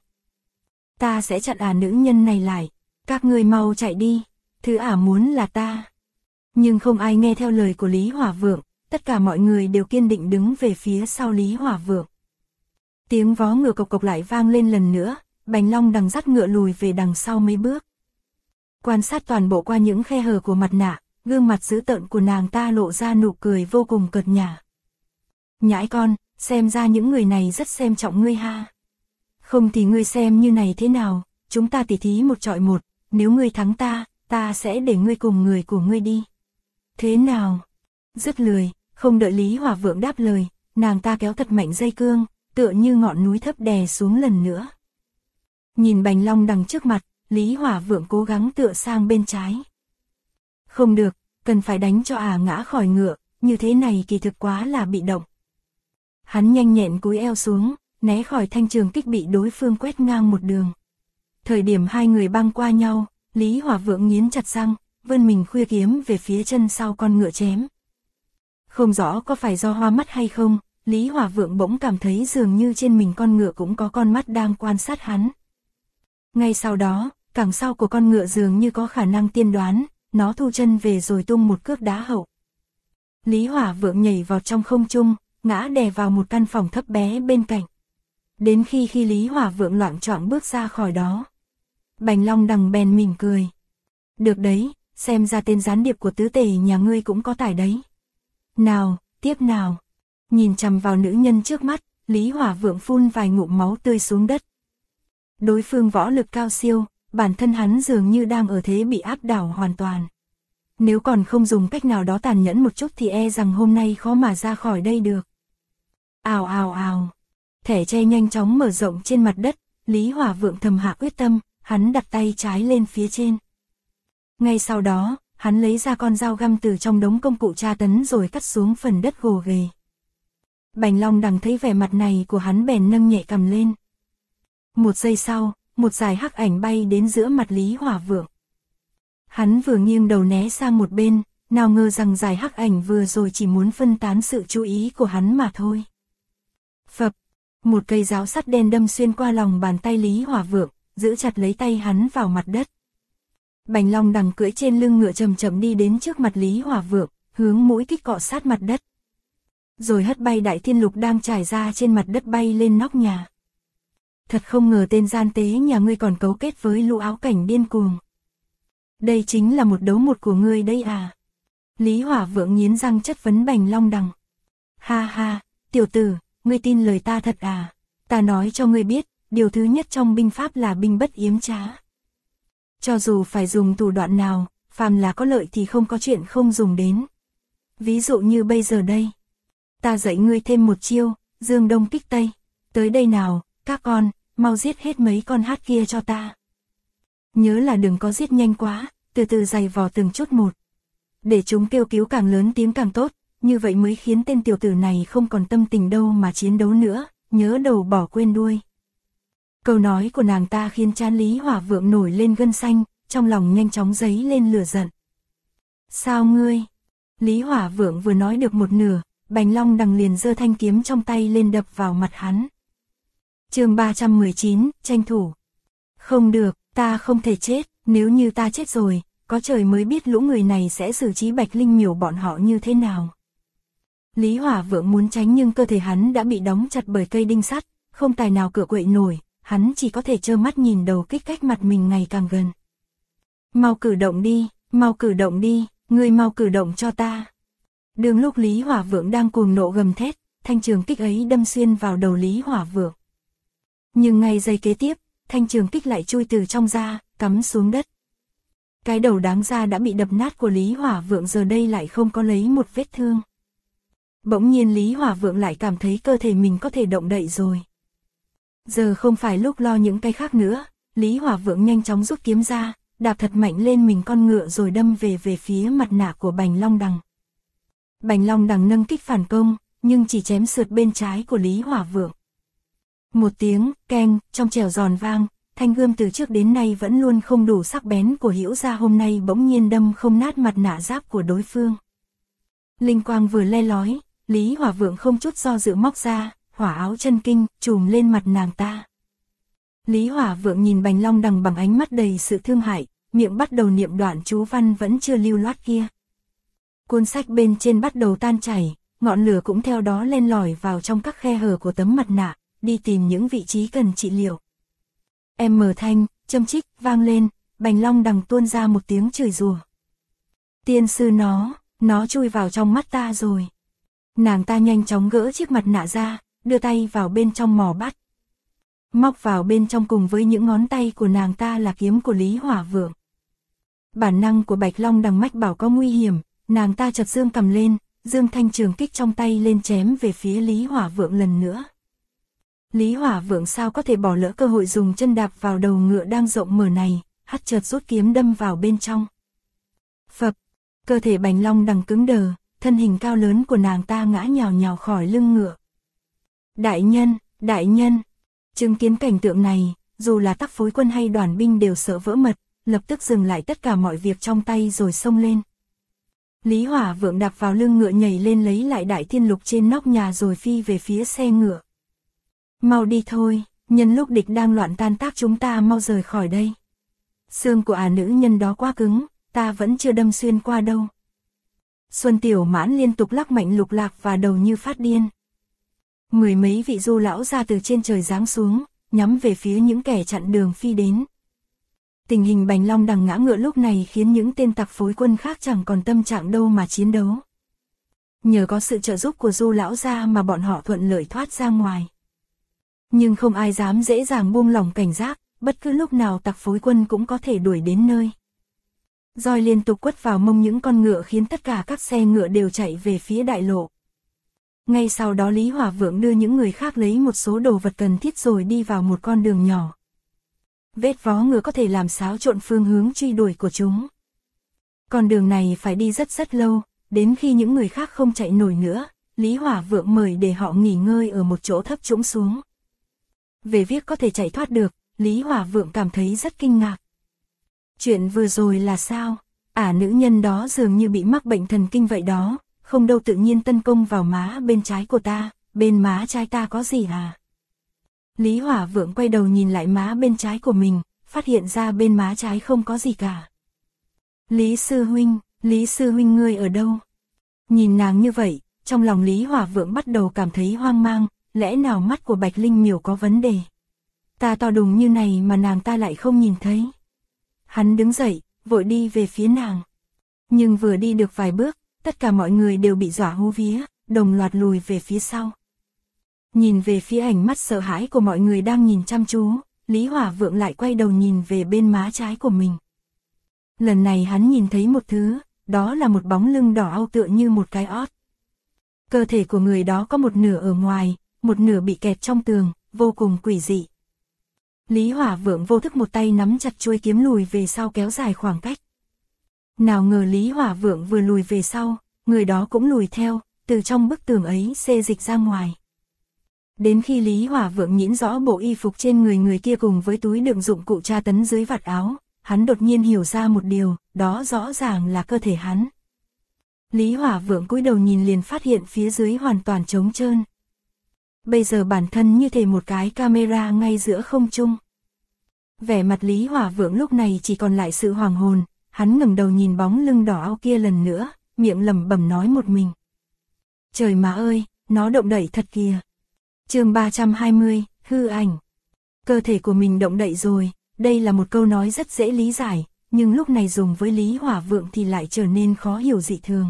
[SPEAKER 1] Ta sẽ chặn nữ nhân này lại, các ngươi mau chạy đi, thứ muốn là ta. Nhưng không ai nghe theo lời của Lý Hỏa Vượng, tất cả mọi người đều kiên định đứng về phía sau Lý Hỏa Vượng. Tiếng vó ngựa cộc cộc lại vang lên lần nữa, Bành Long Đằng dắt ngựa lùi về đằng sau mấy bước. Quan sát toàn bộ qua những khe hở của mặt nạ, gương mặt dữ tợn của nàng ta lộ ra nụ cười vô cùng cợt nhả. Nhãi con, xem ra những người này rất xem trọng ngươi ha. Không thì ngươi xem như này thế nào, chúng ta tỉ thí một chọi một, nếu ngươi thắng ta sẽ để ngươi cùng người của ngươi đi. Thế nào? Dứt lời, không đợi Lý Hỏa Vượng đáp lời, nàng ta kéo thật mạnh dây cương, tựa như ngọn núi thấp đè xuống lần nữa. Nhìn Bành Long Đằng trước mặt, Lý Hỏa Vượng cố gắng tựa sang bên trái. Không được, cần phải đánh cho ngã khỏi ngựa, như thế này kỳ thực quá là bị động. Hắn nhanh nhẹn cúi eo xuống, né khỏi thanh trường kích bị đối phương quét ngang một đường. Thời điểm hai người băng qua nhau, Lý Hỏa Vượng nghiến chặt răng, vươn mình khuya kiếm về phía chân sau con ngựa chém. Không rõ có phải do hoa mắt hay không, Lý Hỏa Vượng bỗng cảm thấy dường như trên mình con ngựa cũng có con mắt đang quan sát hắn. Ngay sau đó, cẳng sau của con ngựa dường như có khả năng tiên đoán, nó thu chân về rồi tung một cước đá hậu. Lý Hỏa Vượng nhảy vào trong không trung, ngã đè vào một căn phòng thấp bé bên cạnh. Đến khi Lý Hỏa Vượng loạng choạng bước ra khỏi đó, Bành Long Đằng bèn mỉm cười. Được đấy, xem ra tên gián điệp của tứ tể nhà ngươi cũng có tài đấy. Nào, tiếp nào. Nhìn chằm vào nữ nhân trước mắt, Lý Hỏa Vượng phun vài ngụm máu tươi xuống đất. Đối phương võ lực cao siêu, bản thân hắn dường như đang ở thế bị áp đảo hoàn toàn. Nếu còn không dùng cách nào đó tàn nhẫn một chút thì e rằng hôm nay khó mà ra khỏi đây được. Ào ào ào. Thẻ tre nhanh chóng mở rộng trên mặt đất, Lý Hỏa Vượng thầm hạ quyết tâm, hắn đặt tay trái lên phía trên. Ngay sau đó, hắn lấy ra con dao găm từ trong đống công cụ tra tấn rồi cắt xuống phần đất gồ ghề. Bành Long Đằng thấy vẻ mặt này của hắn bèn nâng nhẹ cằm lên. Một giây sau, một dải hắc ảnh bay đến giữa mặt Lý Hỏa Vượng. Hắn vừa nghiêng đầu né sang một bên, nào ngờ rằng dải hắc ảnh vừa rồi chỉ muốn phân tán sự chú ý của hắn mà thôi. Phập, một cây giáo sắt đen đâm xuyên qua lòng bàn tay Lý Hỏa Vượng, giữ chặt lấy tay hắn vào mặt đất. Bành Long Đằng cưỡi trên lưng ngựa chậm chậm đi đến trước mặt Lý Hỏa Vượng, hướng mũi kích cọ sát mặt đất. Rồi hất bay Đại Thiên Lục đang trải ra trên mặt đất bay lên nóc nhà. Thật không ngờ tên gian tế nhà ngươi còn cấu kết với lũ áo cảnh điên cuồng. Đây chính là một đấu một của ngươi đây à? Lý Hỏa Vượng nghiến răng chất vấn Bành Long Đằng. Ha ha, tiểu tử, ngươi tin lời ta thật à? Ta nói cho ngươi biết, điều thứ nhất trong binh pháp là binh bất yếm trá. Cho dù phải dùng thủ đoạn nào, phàm là có lợi thì không có chuyện không dùng đến. Ví dụ như bây giờ đây. Ta dạy ngươi thêm một chiêu, dương đông kích tây. Tới đây nào, các con, mau giết hết mấy con hát kia cho ta. Nhớ là đừng có giết nhanh quá, từ từ giày vò từng chút một. Để chúng kêu cứu càng lớn tiếng càng tốt, như vậy mới khiến tên tiểu tử này không còn tâm tình đâu mà chiến đấu nữa, nhớ đầu bỏ quên đuôi. Câu nói của nàng ta khiến trán Lý Hỏa Vượng nổi lên gân xanh, trong lòng nhanh chóng dấy lên lửa giận. Sao ngươi? Lý Hỏa Vượng vừa nói được một nửa, Bành Long Đằng liền giơ thanh kiếm trong tay lên đập vào mặt hắn. Chương 319, tranh thủ. Không được, ta không thể chết, nếu như ta chết rồi, có trời mới biết lũ người này sẽ xử trí Bạch Linh Miểu bọn họ như thế nào. Lý Hỏa Vượng muốn tránh nhưng cơ thể hắn đã bị đóng chặt bởi cây đinh sắt, không tài nào cựa quậy nổi, hắn chỉ có thể trơ mắt nhìn đầu kích cách mặt mình ngày càng gần. Mau cử động đi, ngươi mau cử động cho ta. Đường lúc Lý Hỏa Vượng đang cuồng nộ gầm thét, thanh trường kích ấy đâm xuyên vào đầu Lý Hỏa Vượng. Nhưng ngay giây kế tiếp, thanh trường kích lại chui từ trong ra, cắm xuống đất. Cái đầu đáng ra đã bị đập nát của Lý Hỏa Vượng giờ đây lại không có lấy một vết thương. Bỗng nhiên Lý Hỏa Vượng lại cảm thấy cơ thể mình có thể động đậy rồi. Giờ không phải lúc lo những cái khác nữa, Lý Hỏa Vượng nhanh chóng rút kiếm ra, đạp thật mạnh lên mình con ngựa rồi đâm về phía mặt nạ của Bành Long Đằng. Bành Long Đằng nâng kích phản công, nhưng chỉ chém sượt bên trái của Lý Hỏa Vượng. Một tiếng, keng, trong trẻo giòn vang, thanh gươm từ trước đến nay vẫn luôn không đủ sắc bén của Hữu Gia hôm nay bỗng nhiên đâm không nát mặt nạ giáp của đối phương. Linh quang vừa le lói, Lý Hỏa Vượng không chút do dự móc ra, hỏa áo chân kinh, trùm lên mặt nàng ta. Lý Hỏa Vượng nhìn Bành Long Đằng bằng ánh mắt đầy sự thương hại, miệng bắt đầu niệm đoạn chú văn vẫn chưa lưu loát kia. Cuốn sách bên trên bắt đầu tan chảy, ngọn lửa cũng theo đó len lỏi vào trong các khe hở của tấm mặt nạ, đi tìm những vị trí cần trị liệu. Em mở thanh, châm chích, vang lên, Bành Long Đằng tuôn ra một tiếng chửi rủa. Tiên sư nó chui vào trong mắt ta rồi. Nàng ta nhanh chóng gỡ chiếc mặt nạ ra, đưa tay vào bên trong mò bắt. Móc vào bên trong cùng với những ngón tay của nàng ta là kiếm của Lý Hỏa Vượng. Bản năng của Bạch Long Đằng mách bảo có nguy hiểm, nàng ta chợt dương cầm lên, dương thanh trường kích trong tay lên chém về phía Lý Hỏa Vượng lần nữa. Lý Hỏa Vượng sao có thể bỏ lỡ cơ hội dùng chân đạp vào đầu ngựa đang rộng mở này, hắt chợt rút kiếm đâm vào bên trong. Phập, cơ thể Bành Long Đằng cứng đờ, thân hình cao lớn của nàng ta ngã nhào nhào khỏi lưng ngựa. Đại nhân, chứng kiến cảnh tượng này, dù là Tắc Phối Quân hay đoàn binh đều sợ vỡ mật, lập tức dừng lại tất cả mọi việc trong tay rồi xông lên. Lý Hỏa Vượng đạp vào lưng ngựa nhảy lên lấy lại Đại Thiên Lục trên nóc nhà rồi phi về phía xe ngựa. Mau đi thôi, nhân lúc địch đang loạn tan tác chúng ta mau rời khỏi đây. Xương của nữ nhân đó quá cứng, ta vẫn chưa đâm xuyên qua đâu. Xuân Tiểu Mãn liên tục lắc mạnh lục lạc và đầu như phát điên. Mười mấy vị du lão ra từ trên trời giáng xuống, nhắm về phía những kẻ chặn đường phi đến. Tình hình Bành Long Đằng ngã ngựa lúc này khiến những tên tặc phối quân khác chẳng còn tâm trạng đâu mà chiến đấu. Nhờ có sự trợ giúp của du lão gia mà bọn họ thuận lợi thoát ra ngoài. Nhưng không ai dám dễ dàng buông lỏng cảnh giác, bất cứ lúc nào tặc phối quân cũng có thể đuổi đến nơi. Roi liên tục quất vào mông những con ngựa khiến tất cả các xe ngựa đều chạy về phía đại lộ. Ngay sau đó Lý Hỏa Vượng đưa những người khác lấy một số đồ vật cần thiết rồi đi vào một con đường nhỏ. Vết vó ngựa có thể làm xáo trộn phương hướng truy đuổi của chúng. Con đường này phải đi rất lâu, đến khi những người khác không chạy nổi nữa, Lý Hỏa Vượng mời để họ nghỉ ngơi ở một chỗ thấp trũng xuống. Về việc có thể chạy thoát được, Lý Hỏa Vượng cảm thấy rất kinh ngạc. Chuyện vừa rồi là sao? Nữ nhân đó dường như bị mắc bệnh thần kinh vậy đó, không đâu tự nhiên tấn công vào má bên trái của ta, bên má trái ta có gì à? Lý Hỏa Vượng quay đầu nhìn lại má bên trái của mình, phát hiện ra bên má trái không có gì cả. Lý sư huynh ngươi ở đâu? Nhìn nàng như vậy, trong lòng Lý Hỏa Vượng bắt đầu cảm thấy hoang mang, lẽ nào mắt của Bạch Linh Miểu có vấn đề? Ta to đùng như này mà nàng ta lại không nhìn thấy. Hắn đứng dậy, vội đi về phía nàng. Nhưng vừa đi được vài bước, tất cả mọi người đều bị dọa hú vía, đồng loạt lùi về phía sau. Nhìn về phía ánh mắt sợ hãi của mọi người đang nhìn chăm chú, Lý Hỏa Vượng lại quay đầu nhìn về bên má trái của mình. Lần này hắn nhìn thấy một thứ, đó là một bóng lưng đỏ au tựa như một cái ót. Cơ thể của người đó có một nửa ở ngoài, một nửa bị kẹt trong tường, vô cùng quỷ dị. Lý Hỏa Vượng vô thức một tay nắm chặt chuôi kiếm lùi về sau kéo dài khoảng cách. Nào ngờ Lý Hỏa Vượng vừa lùi về sau, người đó cũng lùi theo, từ trong bức tường ấy xê dịch ra ngoài. Đến khi Lý Hỏa Vượng nhìn rõ bộ y phục trên người kia cùng với túi đựng dụng cụ tra tấn dưới vạt áo, hắn đột nhiên hiểu ra một điều, đó rõ ràng là cơ thể hắn. Lý Hỏa Vượng cúi đầu nhìn liền phát hiện phía dưới hoàn toàn trống trơn. Bây giờ bản thân như thể một cái camera ngay giữa không trung. Vẻ mặt Lý Hỏa Vượng lúc này chỉ còn lại sự hoàng hồn, hắn ngẩng đầu nhìn bóng lưng đỏ au kia lần nữa, miệng lẩm bẩm nói một mình. Trời má ơi, nó động đậy thật kìa. Chương 320, hư ảnh. Cơ thể của mình động đậy rồi, đây là một câu nói rất dễ lý giải, nhưng lúc này dùng với Lý Hỏa Vượng thì lại trở nên khó hiểu dị thường.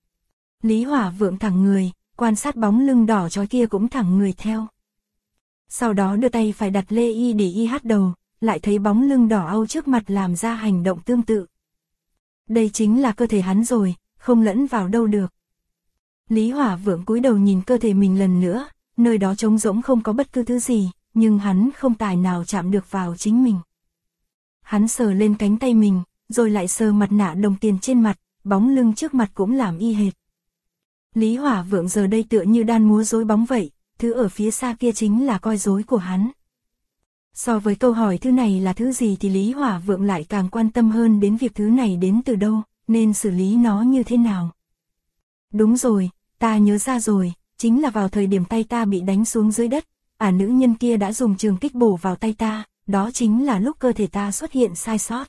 [SPEAKER 1] Lý Hỏa Vượng thẳng người, quan sát bóng lưng đỏ chói kia cũng thẳng người theo. Sau đó đưa tay phải đặt lê y để y hát đầu, lại thấy bóng lưng đỏ au trước mặt làm ra hành động tương tự. Đây chính là cơ thể hắn rồi, không lẫn vào đâu được. Lý Hỏa Vượng cúi đầu nhìn cơ thể mình lần nữa, nơi đó trống rỗng không có bất cứ thứ gì, nhưng hắn không tài nào chạm được vào chính mình. Hắn sờ lên cánh tay mình, rồi lại sờ mặt nạ đồng tiền trên mặt, bóng lưng trước mặt cũng làm y hệt. Lý Hỏa Vượng giờ đây tựa như đang múa rối bóng vậy, thứ ở phía xa kia chính là coi rối của hắn. So với câu hỏi thứ này là thứ gì thì Lý Hỏa Vượng lại càng quan tâm hơn đến việc thứ này đến từ đâu, nên xử lý nó như thế nào. Đúng rồi, ta nhớ ra rồi, chính là vào thời điểm tay ta bị đánh xuống dưới đất, nữ nhân kia đã dùng trường kích bổ vào tay ta, đó chính là lúc cơ thể ta xuất hiện sai sót.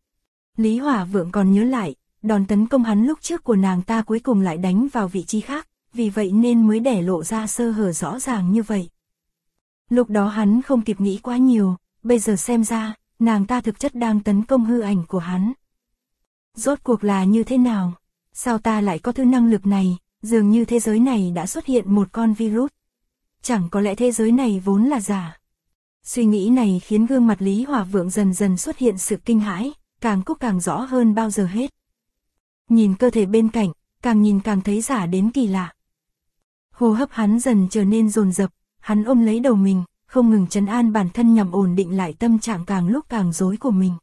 [SPEAKER 1] Lý Hỏa Vượng còn nhớ lại, đòn tấn công hắn lúc trước của nàng ta cuối cùng lại đánh vào vị trí khác, vì vậy nên mới để lộ ra sơ hở rõ ràng như vậy. Lúc đó hắn không kịp nghĩ quá nhiều, bây giờ xem ra, nàng ta thực chất đang tấn công hư ảnh của hắn. Rốt cuộc là như thế nào? Sao ta lại có thứ năng lực này? Dường như thế giới này đã xuất hiện một con virus. Chẳng có lẽ thế giới này vốn là giả. Suy nghĩ này khiến gương mặt Lý Hỏa Vượng dần dần xuất hiện sự kinh hãi, càng rõ hơn bao giờ hết. Nhìn cơ thể bên cạnh, càng nhìn càng thấy giả đến kỳ lạ. Hô hấp hắn dần trở nên dồn dập, hắn ôm lấy đầu mình, không ngừng trấn an bản thân nhằm ổn định lại tâm trạng càng lúc càng rối của mình.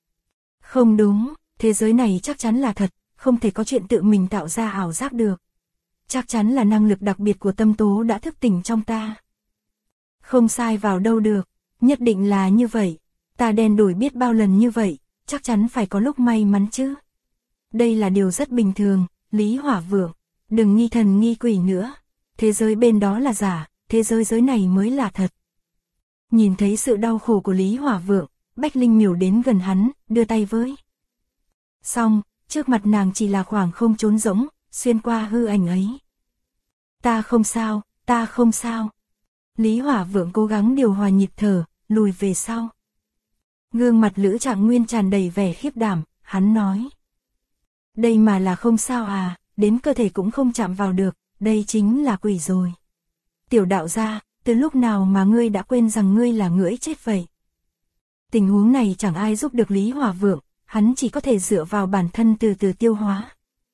[SPEAKER 1] Không đúng, thế giới này chắc chắn là thật, không thể có chuyện tự mình tạo ra ảo giác được. Chắc chắn là năng lực đặc biệt của tâm tố đã thức tỉnh trong ta. Không sai vào đâu được, nhất định là như vậy. Ta đen đủi biết bao lần như vậy, chắc chắn phải có lúc may mắn chứ. Đây là điều rất bình thường, Lý Hỏa Vượng, đừng nghi thần nghi quỷ nữa. Thế giới bên đó là giả, thế giới này mới là thật. Nhìn thấy sự đau khổ của Lý Hỏa Vượng, Bách Linh Miểu đến gần hắn, đưa tay với. Xong, trước mặt nàng chỉ là khoảng không trống rỗng, xuyên qua hư ảnh ấy. Ta không sao, ta không sao. Lý Hỏa Vượng cố gắng điều hòa nhịp thở, lùi về sau. Gương mặt Lữ Trạng Nguyên tràn đầy vẻ khiếp đảm, hắn nói. Đây mà là không sao à, đến cơ thể cũng không chạm vào được, đây chính là quỷ rồi. Tiểu đạo gia, từ lúc nào mà ngươi đã quên rằng ngươi là ngưỡi chết vậy? Tình huống này chẳng ai giúp được Lý Hỏa Vượng, hắn chỉ có thể dựa vào bản thân từ từ tiêu hóa.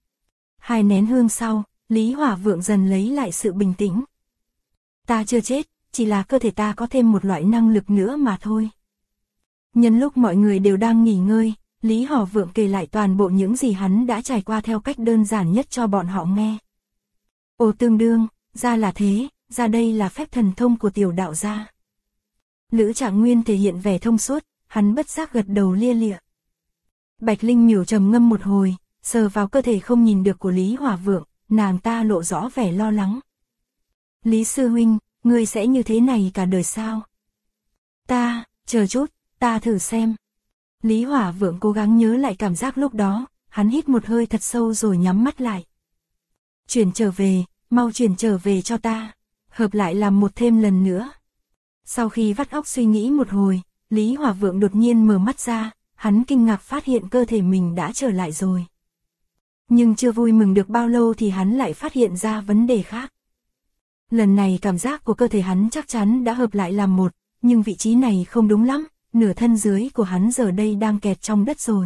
[SPEAKER 1] 2 nén hương sau, Lý Hỏa Vượng dần lấy lại sự bình tĩnh. Ta chưa chết, chỉ là cơ thể ta có thêm một loại năng lực nữa mà thôi. Nhân lúc mọi người đều đang nghỉ ngơi, Lý Hỏa Vượng kể lại toàn bộ những gì hắn đã trải qua theo cách đơn giản nhất cho bọn họ nghe. Ồ tương đương, ra là thế, ra đây là phép thần thông của tiểu đạo gia. Lữ Trạng Nguyên thể hiện vẻ thông suốt, hắn bất giác gật đầu lia lịa. Bạch Linh Miểu trầm ngâm một hồi, sờ vào cơ thể không nhìn được của Lý Hỏa Vượng, nàng ta lộ rõ vẻ lo lắng. Lý sư huynh, ngươi sẽ như thế này cả đời sao? Ta, chờ chút, ta thử xem. Lý Hỏa Vượng cố gắng nhớ lại cảm giác lúc đó, hắn hít một hơi thật sâu rồi nhắm mắt lại. Chuyển trở về, mau chuyển trở về cho ta, hợp lại làm một thêm lần nữa. Sau khi vắt óc suy nghĩ một hồi, Lý Hỏa Vượng đột nhiên mở mắt ra, hắn kinh ngạc phát hiện cơ thể mình đã trở lại rồi. Nhưng chưa vui mừng được bao lâu thì hắn lại phát hiện ra vấn đề khác. Lần này cảm giác của cơ thể hắn chắc chắn đã hợp lại làm một, nhưng vị trí này không đúng lắm, nửa thân dưới của hắn giờ đây đang kẹt trong đất rồi.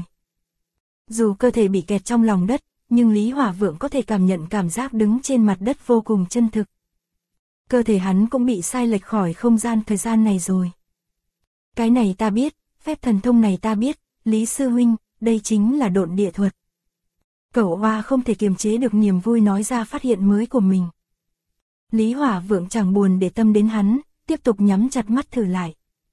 [SPEAKER 1] Dù cơ thể bị kẹt trong lòng đất, nhưng Lý Hỏa Vượng có thể cảm nhận cảm giác đứng trên mặt đất vô cùng chân thực. Cơ thể hắn cũng bị sai lệch khỏi không gian thời gian này rồi. Cái này ta biết, phép thần thông này ta biết, Lý sư huynh, đây chính là độn địa thuật. Cẩu Hoa không thể kiềm chế được niềm vui nói ra phát hiện mới của mình. Lý Hỏa Vượng chẳng buồn để tâm đến hắn, tiếp tục nhắm chặt mắt thử lại.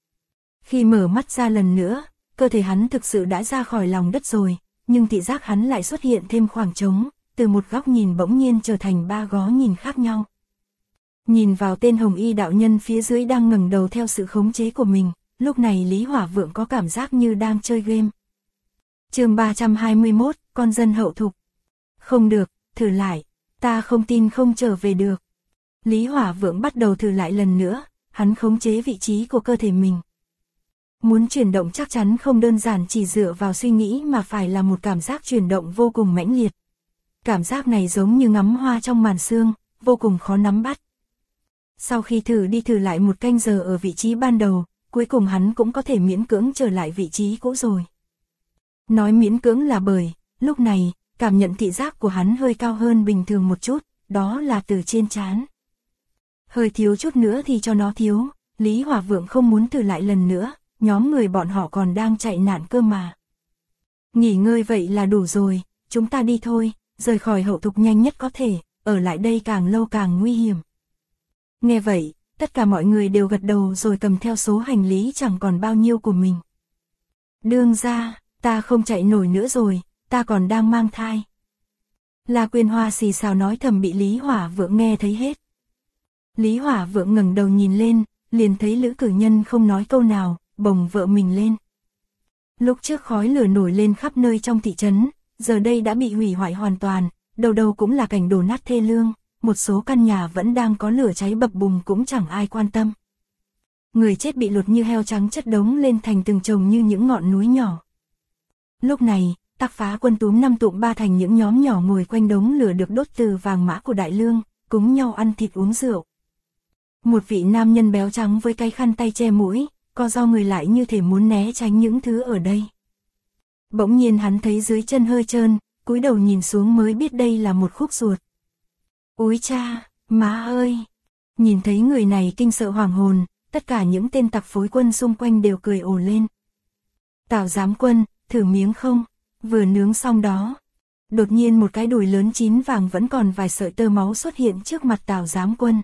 [SPEAKER 1] Khi mở mắt ra lần nữa, cơ thể hắn thực sự đã ra khỏi lòng đất rồi, nhưng thị giác hắn lại xuất hiện thêm khoảng trống, từ một góc nhìn bỗng nhiên trở thành 3 góc nhìn khác nhau. Nhìn vào tên Hồng Y đạo nhân phía dưới đang ngẩng đầu theo sự khống chế của mình, lúc này Lý Hỏa Vượng có cảm giác như đang chơi game. Chương 321, con dân hậu thục. Không được, thử lại, ta không tin không trở về được. Lý Hỏa Vượng bắt đầu thử lại lần nữa, hắn khống chế vị trí của cơ thể mình. Muốn chuyển động chắc chắn không đơn giản chỉ dựa vào suy nghĩ mà phải là một cảm giác chuyển động vô cùng mãnh liệt. Cảm giác này giống như ngắm hoa trong màn sương, vô cùng khó nắm bắt. Sau khi thử đi thử lại 1 canh giờ ở vị trí ban đầu, cuối cùng hắn cũng có thể miễn cưỡng trở lại vị trí cũ rồi. Nói miễn cưỡng là bởi, lúc này, cảm nhận thị giác của hắn hơi cao hơn bình thường một chút, đó là từ trên trán. Hơi thiếu chút nữa thì cho nó thiếu, Lý Hỏa Vượng không muốn thử lại lần nữa, nhóm người bọn họ còn đang chạy nạn cơ mà. Nghỉ ngơi vậy là đủ rồi, chúng ta đi thôi, rời khỏi hậu thục nhanh nhất có thể, ở lại đây càng lâu càng nguy hiểm. Nghe vậy, tất cả mọi người đều gật đầu rồi cầm theo số hành lý chẳng còn bao nhiêu của mình. Đương ra, ta không chạy nổi nữa rồi, ta còn đang mang thai. La Quyên Hoa xì xào nói thầm bị Lý Hỏa Vượng nghe thấy hết. Lý Hỏa Vượng ngẩng đầu nhìn lên, liền thấy Lữ Cử Nhân không nói câu nào, bồng vợ mình lên. Lúc trước khói lửa nổi lên khắp nơi trong thị trấn, giờ đây đã bị hủy hoại hoàn toàn, đầu đầu cũng là cảnh đổ nát thê lương, một số căn nhà vẫn đang có lửa cháy bập bùng cũng chẳng ai quan tâm. Người chết bị lột như heo trắng chất đống lên thành từng chồng như những ngọn núi nhỏ. Lúc này, Tắc Phá Quân túm 5 tụm 3 thành những nhóm nhỏ ngồi quanh đống lửa được đốt từ vàng mã của Đại Lương, cúng nhau ăn thịt uống rượu. Một vị nam nhân béo trắng với cái khăn tay che mũi, co ro người lại như thể muốn né tránh những thứ ở đây. Bỗng nhiên hắn thấy dưới chân hơi trơn, cúi đầu nhìn xuống mới biết đây là một khúc ruột. Úi cha, má ơi! Nhìn thấy người này kinh sợ hoảng hồn, tất cả những tên tặc phối quân xung quanh đều cười ồ lên. Tào Giám Quân, thử miếng không? Vừa nướng xong đó. Đột nhiên một cái đùi lớn chín vàng vẫn còn vài sợi tơ máu xuất hiện trước mặt Tào Giám Quân.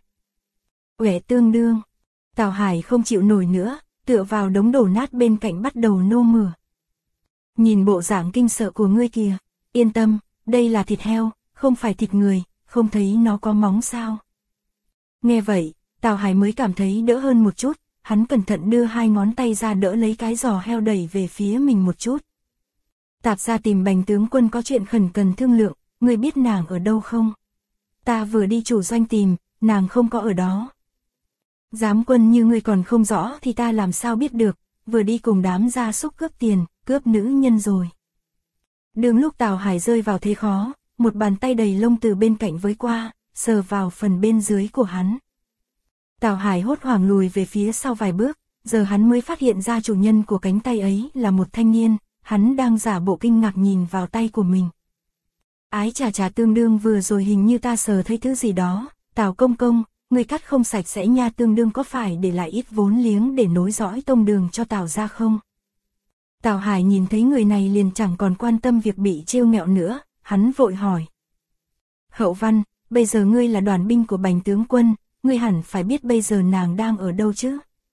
[SPEAKER 1] Uể tương đương. Tào Hải không chịu nổi nữa, tựa vào đống đổ nát bên cạnh bắt đầu nô mửa. Nhìn bộ dạng kinh sợ của ngươi kìa, yên tâm, đây là thịt heo, không phải thịt người, không thấy nó có móng sao. Nghe vậy, Tào Hải mới cảm thấy đỡ hơn một chút, hắn cẩn thận đưa 2 ngón tay ra đỡ lấy cái giò heo đẩy về phía mình một chút. Tạp gia tìm Bành tướng quân có chuyện khẩn cần thương lượng, ngươi biết nàng ở đâu không? Ta vừa đi chủ doanh tìm, nàng không có ở đó. Giám quân như ngươi còn không rõ thì ta làm sao biết được, vừa đi cùng đám gia súc cướp tiền, cướp nữ nhân rồi. Đường lúc Tào Hải rơi vào thế khó, một bàn tay đầy lông từ bên cạnh với qua, sờ vào phần bên dưới của hắn. Tào Hải hốt hoảng lùi về phía sau vài bước, giờ hắn mới phát hiện ra chủ nhân của cánh tay ấy là một thanh niên, hắn đang giả bộ kinh ngạc nhìn vào tay của mình. Ái chà tương đương vừa rồi hình như ta sờ thấy thứ gì đó, Tào công công, người cắt không sạch sẽ nha, tương đương có phải để lại ít vốn liếng để nối dõi tông đường cho Tào gia không? Tào Hải nhìn thấy người này liền chẳng còn quan tâm việc bị trêu nghẹo nữa, hắn vội hỏi. Hậu Văn, bây giờ ngươi là đoàn binh của Bành tướng quân, ngươi hẳn phải biết bây giờ nàng đang ở đâu chứ?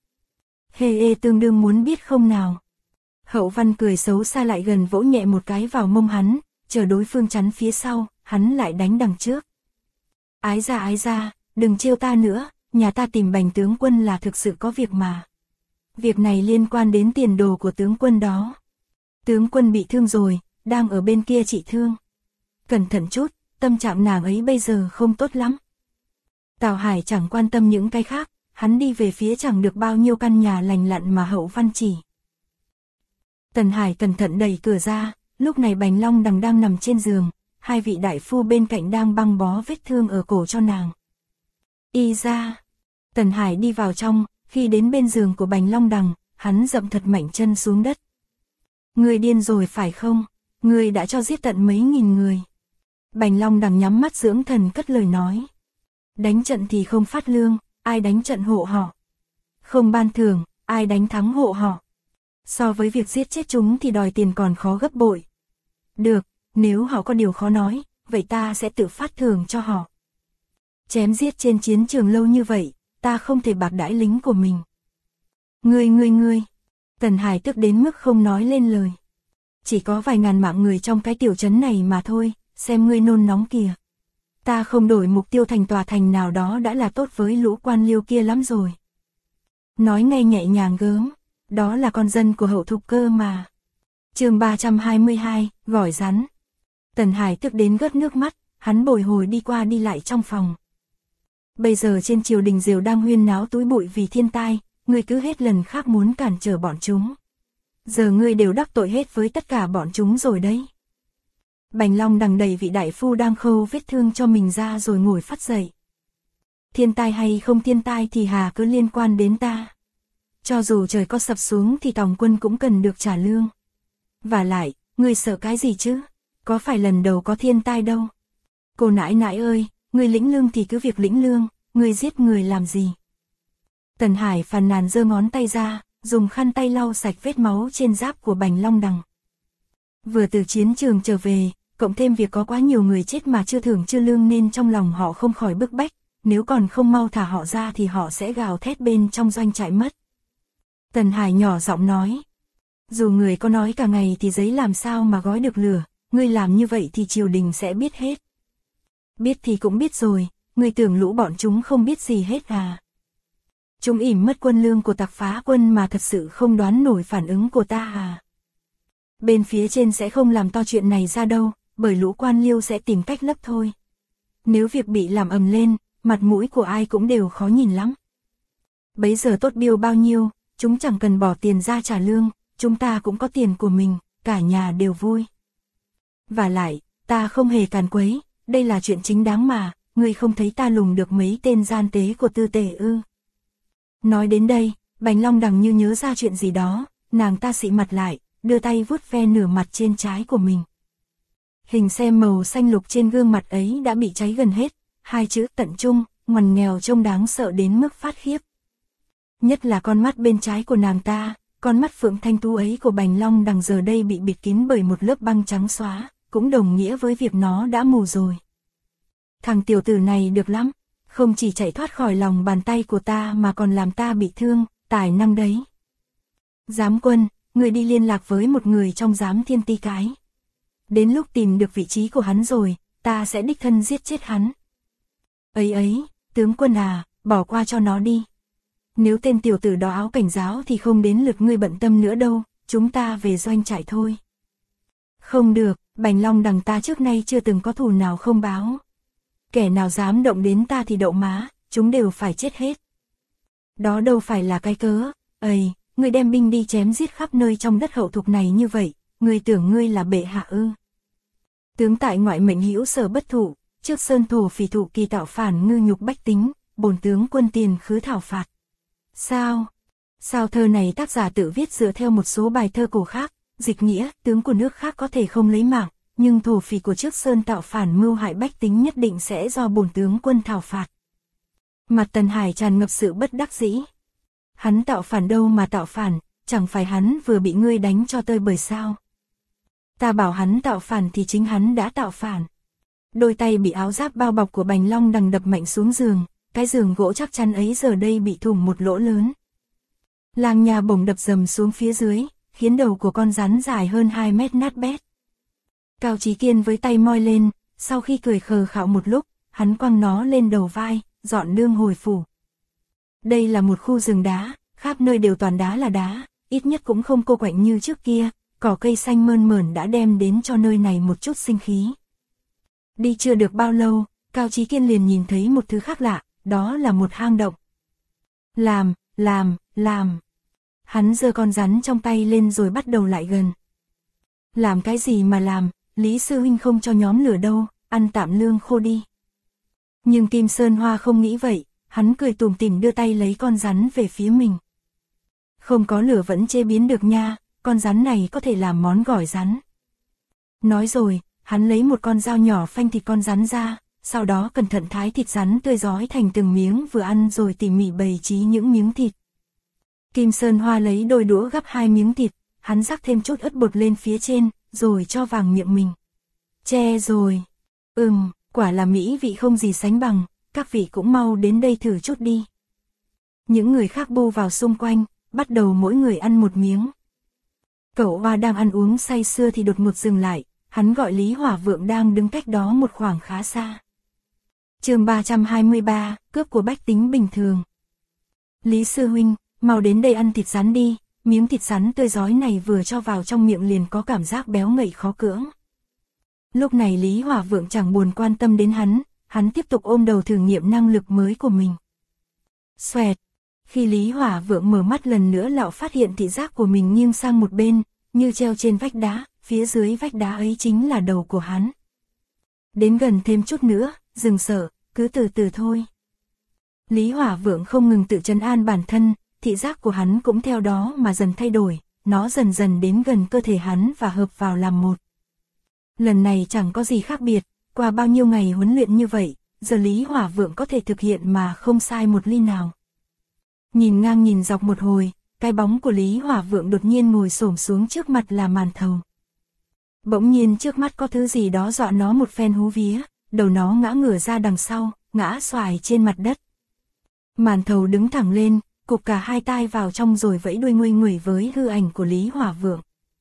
[SPEAKER 1] Hê tương đương muốn biết không nào? Hậu Văn cười xấu xa lại gần vỗ nhẹ một cái vào mông hắn, chờ đối phương chắn phía sau, hắn lại đánh đằng trước. Ái ra, đừng trêu ta nữa, nhà ta tìm Bành tướng quân là thực sự có việc mà. Việc này liên quan đến tiền đồ của tướng quân đó. Tướng quân bị thương rồi, đang ở bên kia trị thương. Cẩn thận chút, tâm trạng nàng ấy bây giờ không tốt lắm. Tào Hải chẳng quan tâm những cái khác, hắn đi về phía chẳng được bao nhiêu căn nhà lành lặn mà Hậu Văn chỉ. Tần Hải cẩn thận đẩy cửa ra, lúc này Bành Long Đằng đang nằm trên giường, 2 vị đại phu bên cạnh đang băng bó vết thương ở cổ cho nàng. Y ra. Tần Hải đi vào trong, khi đến bên giường của Bành Long Đằng, hắn dậm thật mạnh chân xuống đất. Ngươi điên rồi phải không? Ngươi đã cho giết tận mấy nghìn người. Bành Long Đằng nhắm mắt dưỡng thần cất lời nói. Đánh trận thì không phát lương, ai đánh trận hộ họ. Không ban thưởng, ai đánh thắng hộ họ. So với việc giết chết chúng thì đòi tiền còn khó gấp bội. Được, nếu họ có điều khó nói, vậy ta sẽ tự phát thưởng cho họ. Chém giết trên chiến trường lâu như vậy, ta không thể bạc đãi lính của mình. Ngươi. Tần Hải tức đến mức không nói lên lời. Chỉ có vài ngàn mạng người trong cái tiểu trấn này mà thôi, xem ngươi nôn nóng kìa. Ta không đổi mục tiêu thành tòa thành nào đó đã là tốt với lũ quan liêu kia lắm rồi. Nói ngay nhẹ nhàng gớm, đó là con dân của Hậu Thục cơ mà. Chương 322, gỏi rắn. Tần Hải tức đến gớt nước mắt, hắn bồi hồi đi qua đi lại trong phòng. Bây giờ trên triều đình Diều đang huyên náo túi bụi vì thiên tai, ngươi cứ hết lần khác muốn cản trở bọn chúng. Giờ ngươi đều đắc tội hết với tất cả bọn chúng rồi đấy. Bành Long Đằng đẩy vị đại phu đang khâu vết thương cho mình ra rồi ngồi phắt dậy. Thiên tai hay không thiên tai thì hà cứ liên quan đến ta. Cho dù trời có sập xuống thì Tòng quân cũng cần được trả lương. Và lại, ngươi sợ cái gì chứ? Có phải lần đầu có thiên tai đâu. Cô nãi nãi ơi, ngươi lĩnh lương thì cứ việc lĩnh lương, ngươi giết người làm gì? Tần Hải phàn nàn giơ ngón tay ra, dùng khăn tay lau sạch vết máu trên giáp của Bành Long Đằng. Vừa từ chiến trường trở về, cộng thêm việc có quá nhiều người chết mà chưa thưởng chưa lương nên trong lòng họ không khỏi bức bách, nếu còn không mau thả họ ra thì họ sẽ gào thét bên trong doanh trại mất. Tần Hải nhỏ giọng nói, dù người có nói cả ngày thì giấy làm sao mà gói được lửa, ngươi làm như vậy thì triều đình sẽ biết hết. Biết thì cũng biết rồi, ngươi tưởng lũ bọn chúng không biết gì hết à. Chúng ỉm mất quân lương của tặc phá quân mà thật sự không đoán nổi phản ứng của ta à. Bên phía trên sẽ không làm to chuyện này ra đâu, bởi lũ quan liêu sẽ tìm cách lấp thôi. Nếu việc bị làm ầm lên, mặt mũi của ai cũng đều khó nhìn lắm. Bấy giờ tốt biêu bao nhiêu, chúng chẳng cần bỏ tiền ra trả lương, chúng ta cũng có tiền của mình, cả nhà đều vui. Và lại, ta không hề càn quấy, đây là chuyện chính đáng mà, ngươi không thấy ta lùng được mấy tên gian tế của Tư Tề ư. Nói đến đây, Bành Long Đằng như nhớ ra chuyện gì đó, nàng ta xị mặt lại, đưa tay vuốt ve nửa mặt trên trái của mình. Hình xem màu xanh lục trên gương mặt ấy đã bị cháy gần hết, 2 chữ tận trung, ngoằn nghèo trông đáng sợ đến mức phát khiếp. Nhất là con mắt bên trái của nàng ta, con mắt phượng thanh tú ấy của Bành Long Đằng giờ đây bị bịt kín bởi một lớp băng trắng xóa, cũng đồng nghĩa với việc nó đã mù rồi. Thằng tiểu tử này được lắm, không chỉ chạy thoát khỏi lòng bàn tay của ta mà còn làm ta bị thương, tài năng đấy. Giám quân, người đi liên lạc với một người trong giám thiên ti cái. Đến lúc tìm được vị trí của hắn rồi, ta sẽ đích thân giết chết hắn. Ấy ấy, tướng quân à, bỏ qua cho nó đi. Nếu tên tiểu tử đó áo cảnh giáo thì không đến lượt ngươi bận tâm nữa đâu, chúng ta về doanh trại thôi. Không được, Bành Long Đằng ta trước nay chưa từng có thù nào không báo. Kẻ nào dám động đến ta thì đậu má, chúng đều phải chết hết. Đó đâu phải là cái cớ, ầy, ngươi đem binh đi chém giết khắp nơi trong đất hậu thục này như vậy, ngươi tưởng ngươi là bệ hạ ư? Tướng tại ngoại mệnh hữu sở bất thụ, trước sơn thổ phỉ thụ kỳ tạo phản ngư nhục bách tính, bổn tướng quân tiền khứ thảo phạt. Sao thơ này tác giả tự viết dựa theo một số bài thơ cổ khác, dịch nghĩa, tướng của nước khác có thể không lấy mạng, nhưng thổ phỉ của trước sơn tạo phản mưu hại bách tính nhất định sẽ do bổn tướng quân thảo phạt. Mặt Tần Hải tràn ngập sự bất đắc dĩ. Hắn tạo phản đâu mà tạo phản, chẳng phải hắn vừa bị ngươi đánh cho tơi bời sao? Ta bảo hắn tạo phản thì chính hắn đã tạo phản. Đôi tay bị áo giáp bao bọc của Bành Long Đằng đập mạnh xuống giường, cái giường gỗ chắc chắn ấy giờ đây bị thủng một lỗ lớn. Lang nha bổng đập dầm xuống phía dưới, khiến đầu của con rắn dài hơn 2 mét nát bét. Cao Chí Kiên với tay moi lên, sau khi cười khờ khạo một lúc, hắn quăng nó lên đầu vai, dọn lương hồi phủ. Đây là một khu rừng đá, khắp nơi đều toàn đá là đá, ít nhất cũng không cô quạnh như trước kia, cỏ cây xanh mơn mởn đã đem đến cho nơi này một chút sinh khí. Đi chưa được bao lâu, Cao Chí Kiên liền nhìn thấy một thứ khác lạ, đó là một hang động. Làm. Hắn giơ con rắn trong tay lên rồi bắt đầu lại gần. Làm cái gì mà làm, Lý sư huynh không cho nhóm lửa đâu, ăn tạm lương khô đi. Nhưng Kim Sơn Hoa không nghĩ vậy, hắn cười tủm tỉm đưa tay lấy con rắn về phía mình. Không có lửa vẫn chế biến được nha, con rắn này có thể làm món gỏi rắn. Nói rồi, hắn lấy một con dao nhỏ phanh thịt con rắn ra, sau đó cẩn thận thái thịt rắn tươi rói thành từng miếng vừa ăn rồi tỉ mỉ bày trí những miếng thịt. Kim Sơn Hoa lấy đôi đũa gắp 2 miếng thịt, hắn rắc thêm chút ớt bột lên phía trên, rồi cho vào miệng mình. Che rồi. Quả là mỹ vị không gì sánh bằng, các vị cũng mau đến đây thử chút đi. Những người khác bu vào xung quanh, bắt đầu mỗi người ăn một miếng. Cậu Hoa đang ăn uống say sưa thì đột ngột dừng lại, hắn gọi Lý Hỏa Vượng đang đứng cách đó một khoảng khá xa. Chương 323, cướp của bách tính bình thường. Lý sư huynh, mau đến đây ăn thịt rắn đi, miếng thịt rắn tươi rói này vừa cho vào trong miệng liền có cảm giác béo ngậy khó cưỡng. Lúc này Lý Hỏa Vượng chẳng buồn quan tâm đến hắn tiếp tục ôm đầu thử nghiệm năng lực mới của mình. Xoẹt, khi Lý Hỏa Vượng mở mắt lần nữa lão phát hiện thị giác của mình nghiêng sang một bên, như treo trên vách đá, phía dưới vách đá ấy chính là đầu của hắn. Đến gần thêm chút nữa, đừng sợ, cứ từ từ thôi. Lý Hỏa Vượng không ngừng tự trấn an bản thân, thị giác của hắn cũng theo đó mà dần thay đổi, nó dần dần đến gần cơ thể hắn và hợp vào làm một. Lần này chẳng có gì khác biệt, qua bao nhiêu ngày huấn luyện như vậy, giờ Lý Hỏa Vượng có thể thực hiện mà không sai một ly nào. Nhìn ngang nhìn dọc một hồi, cái bóng của Lý Hỏa Vượng đột nhiên ngồi xổm xuống trước mặt là Màn Thầu. Bỗng nhiên trước mắt có thứ gì đó dọa nó một phen hú vía, đầu nó ngã ngửa ra đằng sau, ngã xoài trên mặt đất. Màn Thầu đứng thẳng lên, cụp cả hai tai vào trong rồi vẫy đuôi nguy nguẩy với hư ảnh của Lý Hỏa Vượng.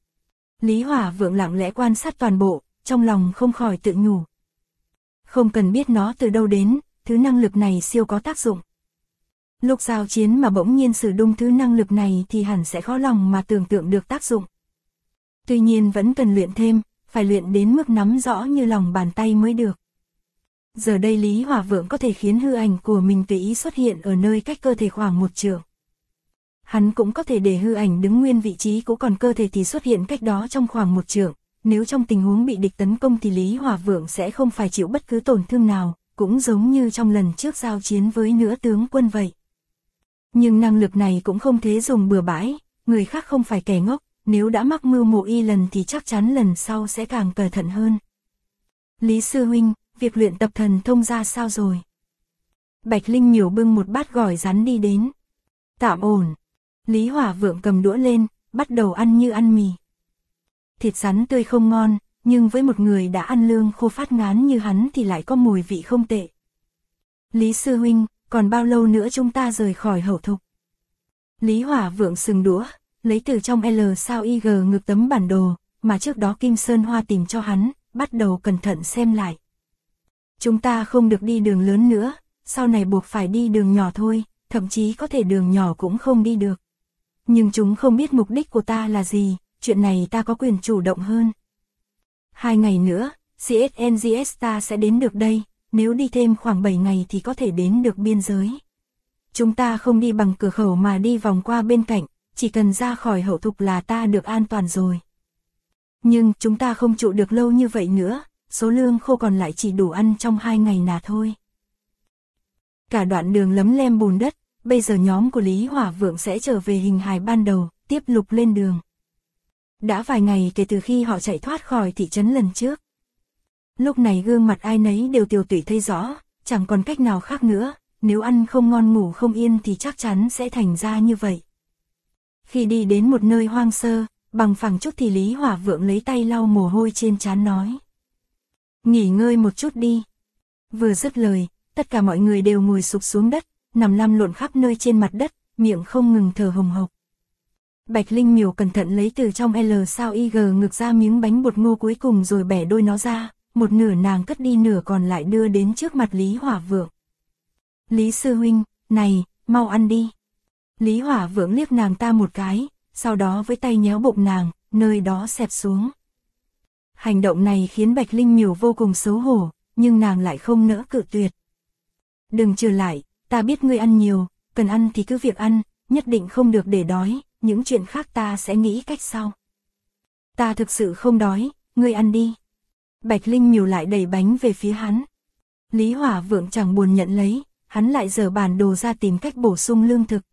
[SPEAKER 1] Lý Hỏa Vượng lặng lẽ quan sát toàn bộ, trong lòng không khỏi tự nhủ. Không cần biết nó từ đâu đến, thứ năng lực này siêu có tác dụng. Lúc giao chiến mà bỗng nhiên sử dụng thứ năng lực này thì hẳn sẽ khó lòng mà tưởng tượng được tác dụng. Tuy nhiên vẫn cần luyện thêm, phải luyện đến mức nắm rõ như lòng bàn tay mới được. Giờ đây Lý Hỏa Vượng có thể khiến hư ảnh của mình tùy ý xuất hiện ở nơi cách cơ thể khoảng 1 trượng. Hắn cũng có thể để hư ảnh đứng nguyên vị trí cũ còn cơ thể thì xuất hiện cách đó trong khoảng 1 trượng. Nếu trong tình huống bị địch tấn công thì Lý Hỏa Vượng sẽ không phải chịu bất cứ tổn thương nào, cũng giống như trong lần trước giao chiến với Nữ tướng quân vậy. Nhưng năng lực này cũng không thể dùng bừa bãi, người khác không phải kẻ ngốc, nếu đã mắc mưu mộ y lần thì chắc chắn lần sau sẽ càng cẩn thận hơn. Lý sư huynh, việc luyện tập thần thông ra sao rồi? Bạch Linh Miểu bưng một bát gỏi rắn đi đến. Tạm ổn. Lý Hỏa Vượng cầm đũa lên, bắt đầu ăn như ăn mì. Thịt rắn tươi không ngon, nhưng với một người đã ăn lương khô phát ngán như hắn thì lại có mùi vị không tệ. Lý sư huynh, còn bao lâu nữa chúng ta rời khỏi hậu thục? Lý Hỏa Vượng sừng đũa, lấy từ trong L sao IG ngược tấm bản đồ, mà trước đó Kim Sơn Hoa tìm cho hắn, bắt đầu cẩn thận xem lại. Chúng ta không được đi đường lớn nữa, sau này buộc phải đi đường nhỏ thôi, thậm chí có thể đường nhỏ cũng không đi được. Nhưng chúng không biết mục đích của ta là gì, chuyện này ta có quyền chủ động hơn. 2 ngày nữa, CSNGS ta sẽ đến được đây, nếu đi thêm khoảng 7 ngày thì có thể đến được biên giới. Chúng ta không đi bằng cửa khẩu mà đi vòng qua bên cạnh, chỉ cần ra khỏi hậu thục là ta được an toàn rồi. Nhưng chúng ta không trụ được lâu như vậy nữa, số lương khô còn lại chỉ đủ ăn trong 2 ngày nà thôi. Cả đoạn đường lấm lem bùn đất, bây giờ nhóm của Lý Hỏa Vượng sẽ trở về hình hài ban đầu, tiếp Lục lên đường. Đã vài ngày kể từ khi họ chạy thoát khỏi thị trấn lần trước. Lúc này gương mặt ai nấy đều tiều tụy thấy rõ, chẳng còn cách nào khác nữa, nếu ăn không ngon ngủ không yên thì chắc chắn sẽ thành ra như vậy. Khi đi đến một nơi hoang sơ, bằng phẳng chút thì Lý Hỏa Vượng lấy tay lau mồ hôi trên trán nói. Nghỉ ngơi một chút đi. Vừa dứt lời, tất cả mọi người đều ngồi sụp xuống đất, nằm lăn lộn khắp nơi trên mặt đất, miệng không ngừng thở hồng hộc. Bạch Linh Miểu cẩn thận lấy từ trong L sao IG ngực ra miếng bánh bột ngô cuối cùng rồi bẻ đôi nó ra, một nửa nàng cất đi nửa còn lại đưa đến trước mặt Lý Hỏa Vượng. Lý sư huynh, này, mau ăn đi. Lý Hỏa Vượng liếc nàng ta một cái, sau đó với tay nhéo bụng nàng, nơi đó xẹp xuống. Hành động này khiến Bạch Linh Miểu vô cùng xấu hổ, nhưng nàng lại không nỡ cự tuyệt. Đừng trừ lại, ta biết ngươi ăn nhiều, cần ăn thì cứ việc ăn, nhất định không được để đói, những chuyện khác ta sẽ nghĩ cách sau. Ta thực sự không đói, ngươi ăn đi. Bạch Linh Miểu lại đẩy bánh về phía hắn. Lý Hỏa Vượng chẳng buồn nhận lấy, hắn lại giở bản đồ ra tìm cách bổ sung lương thực.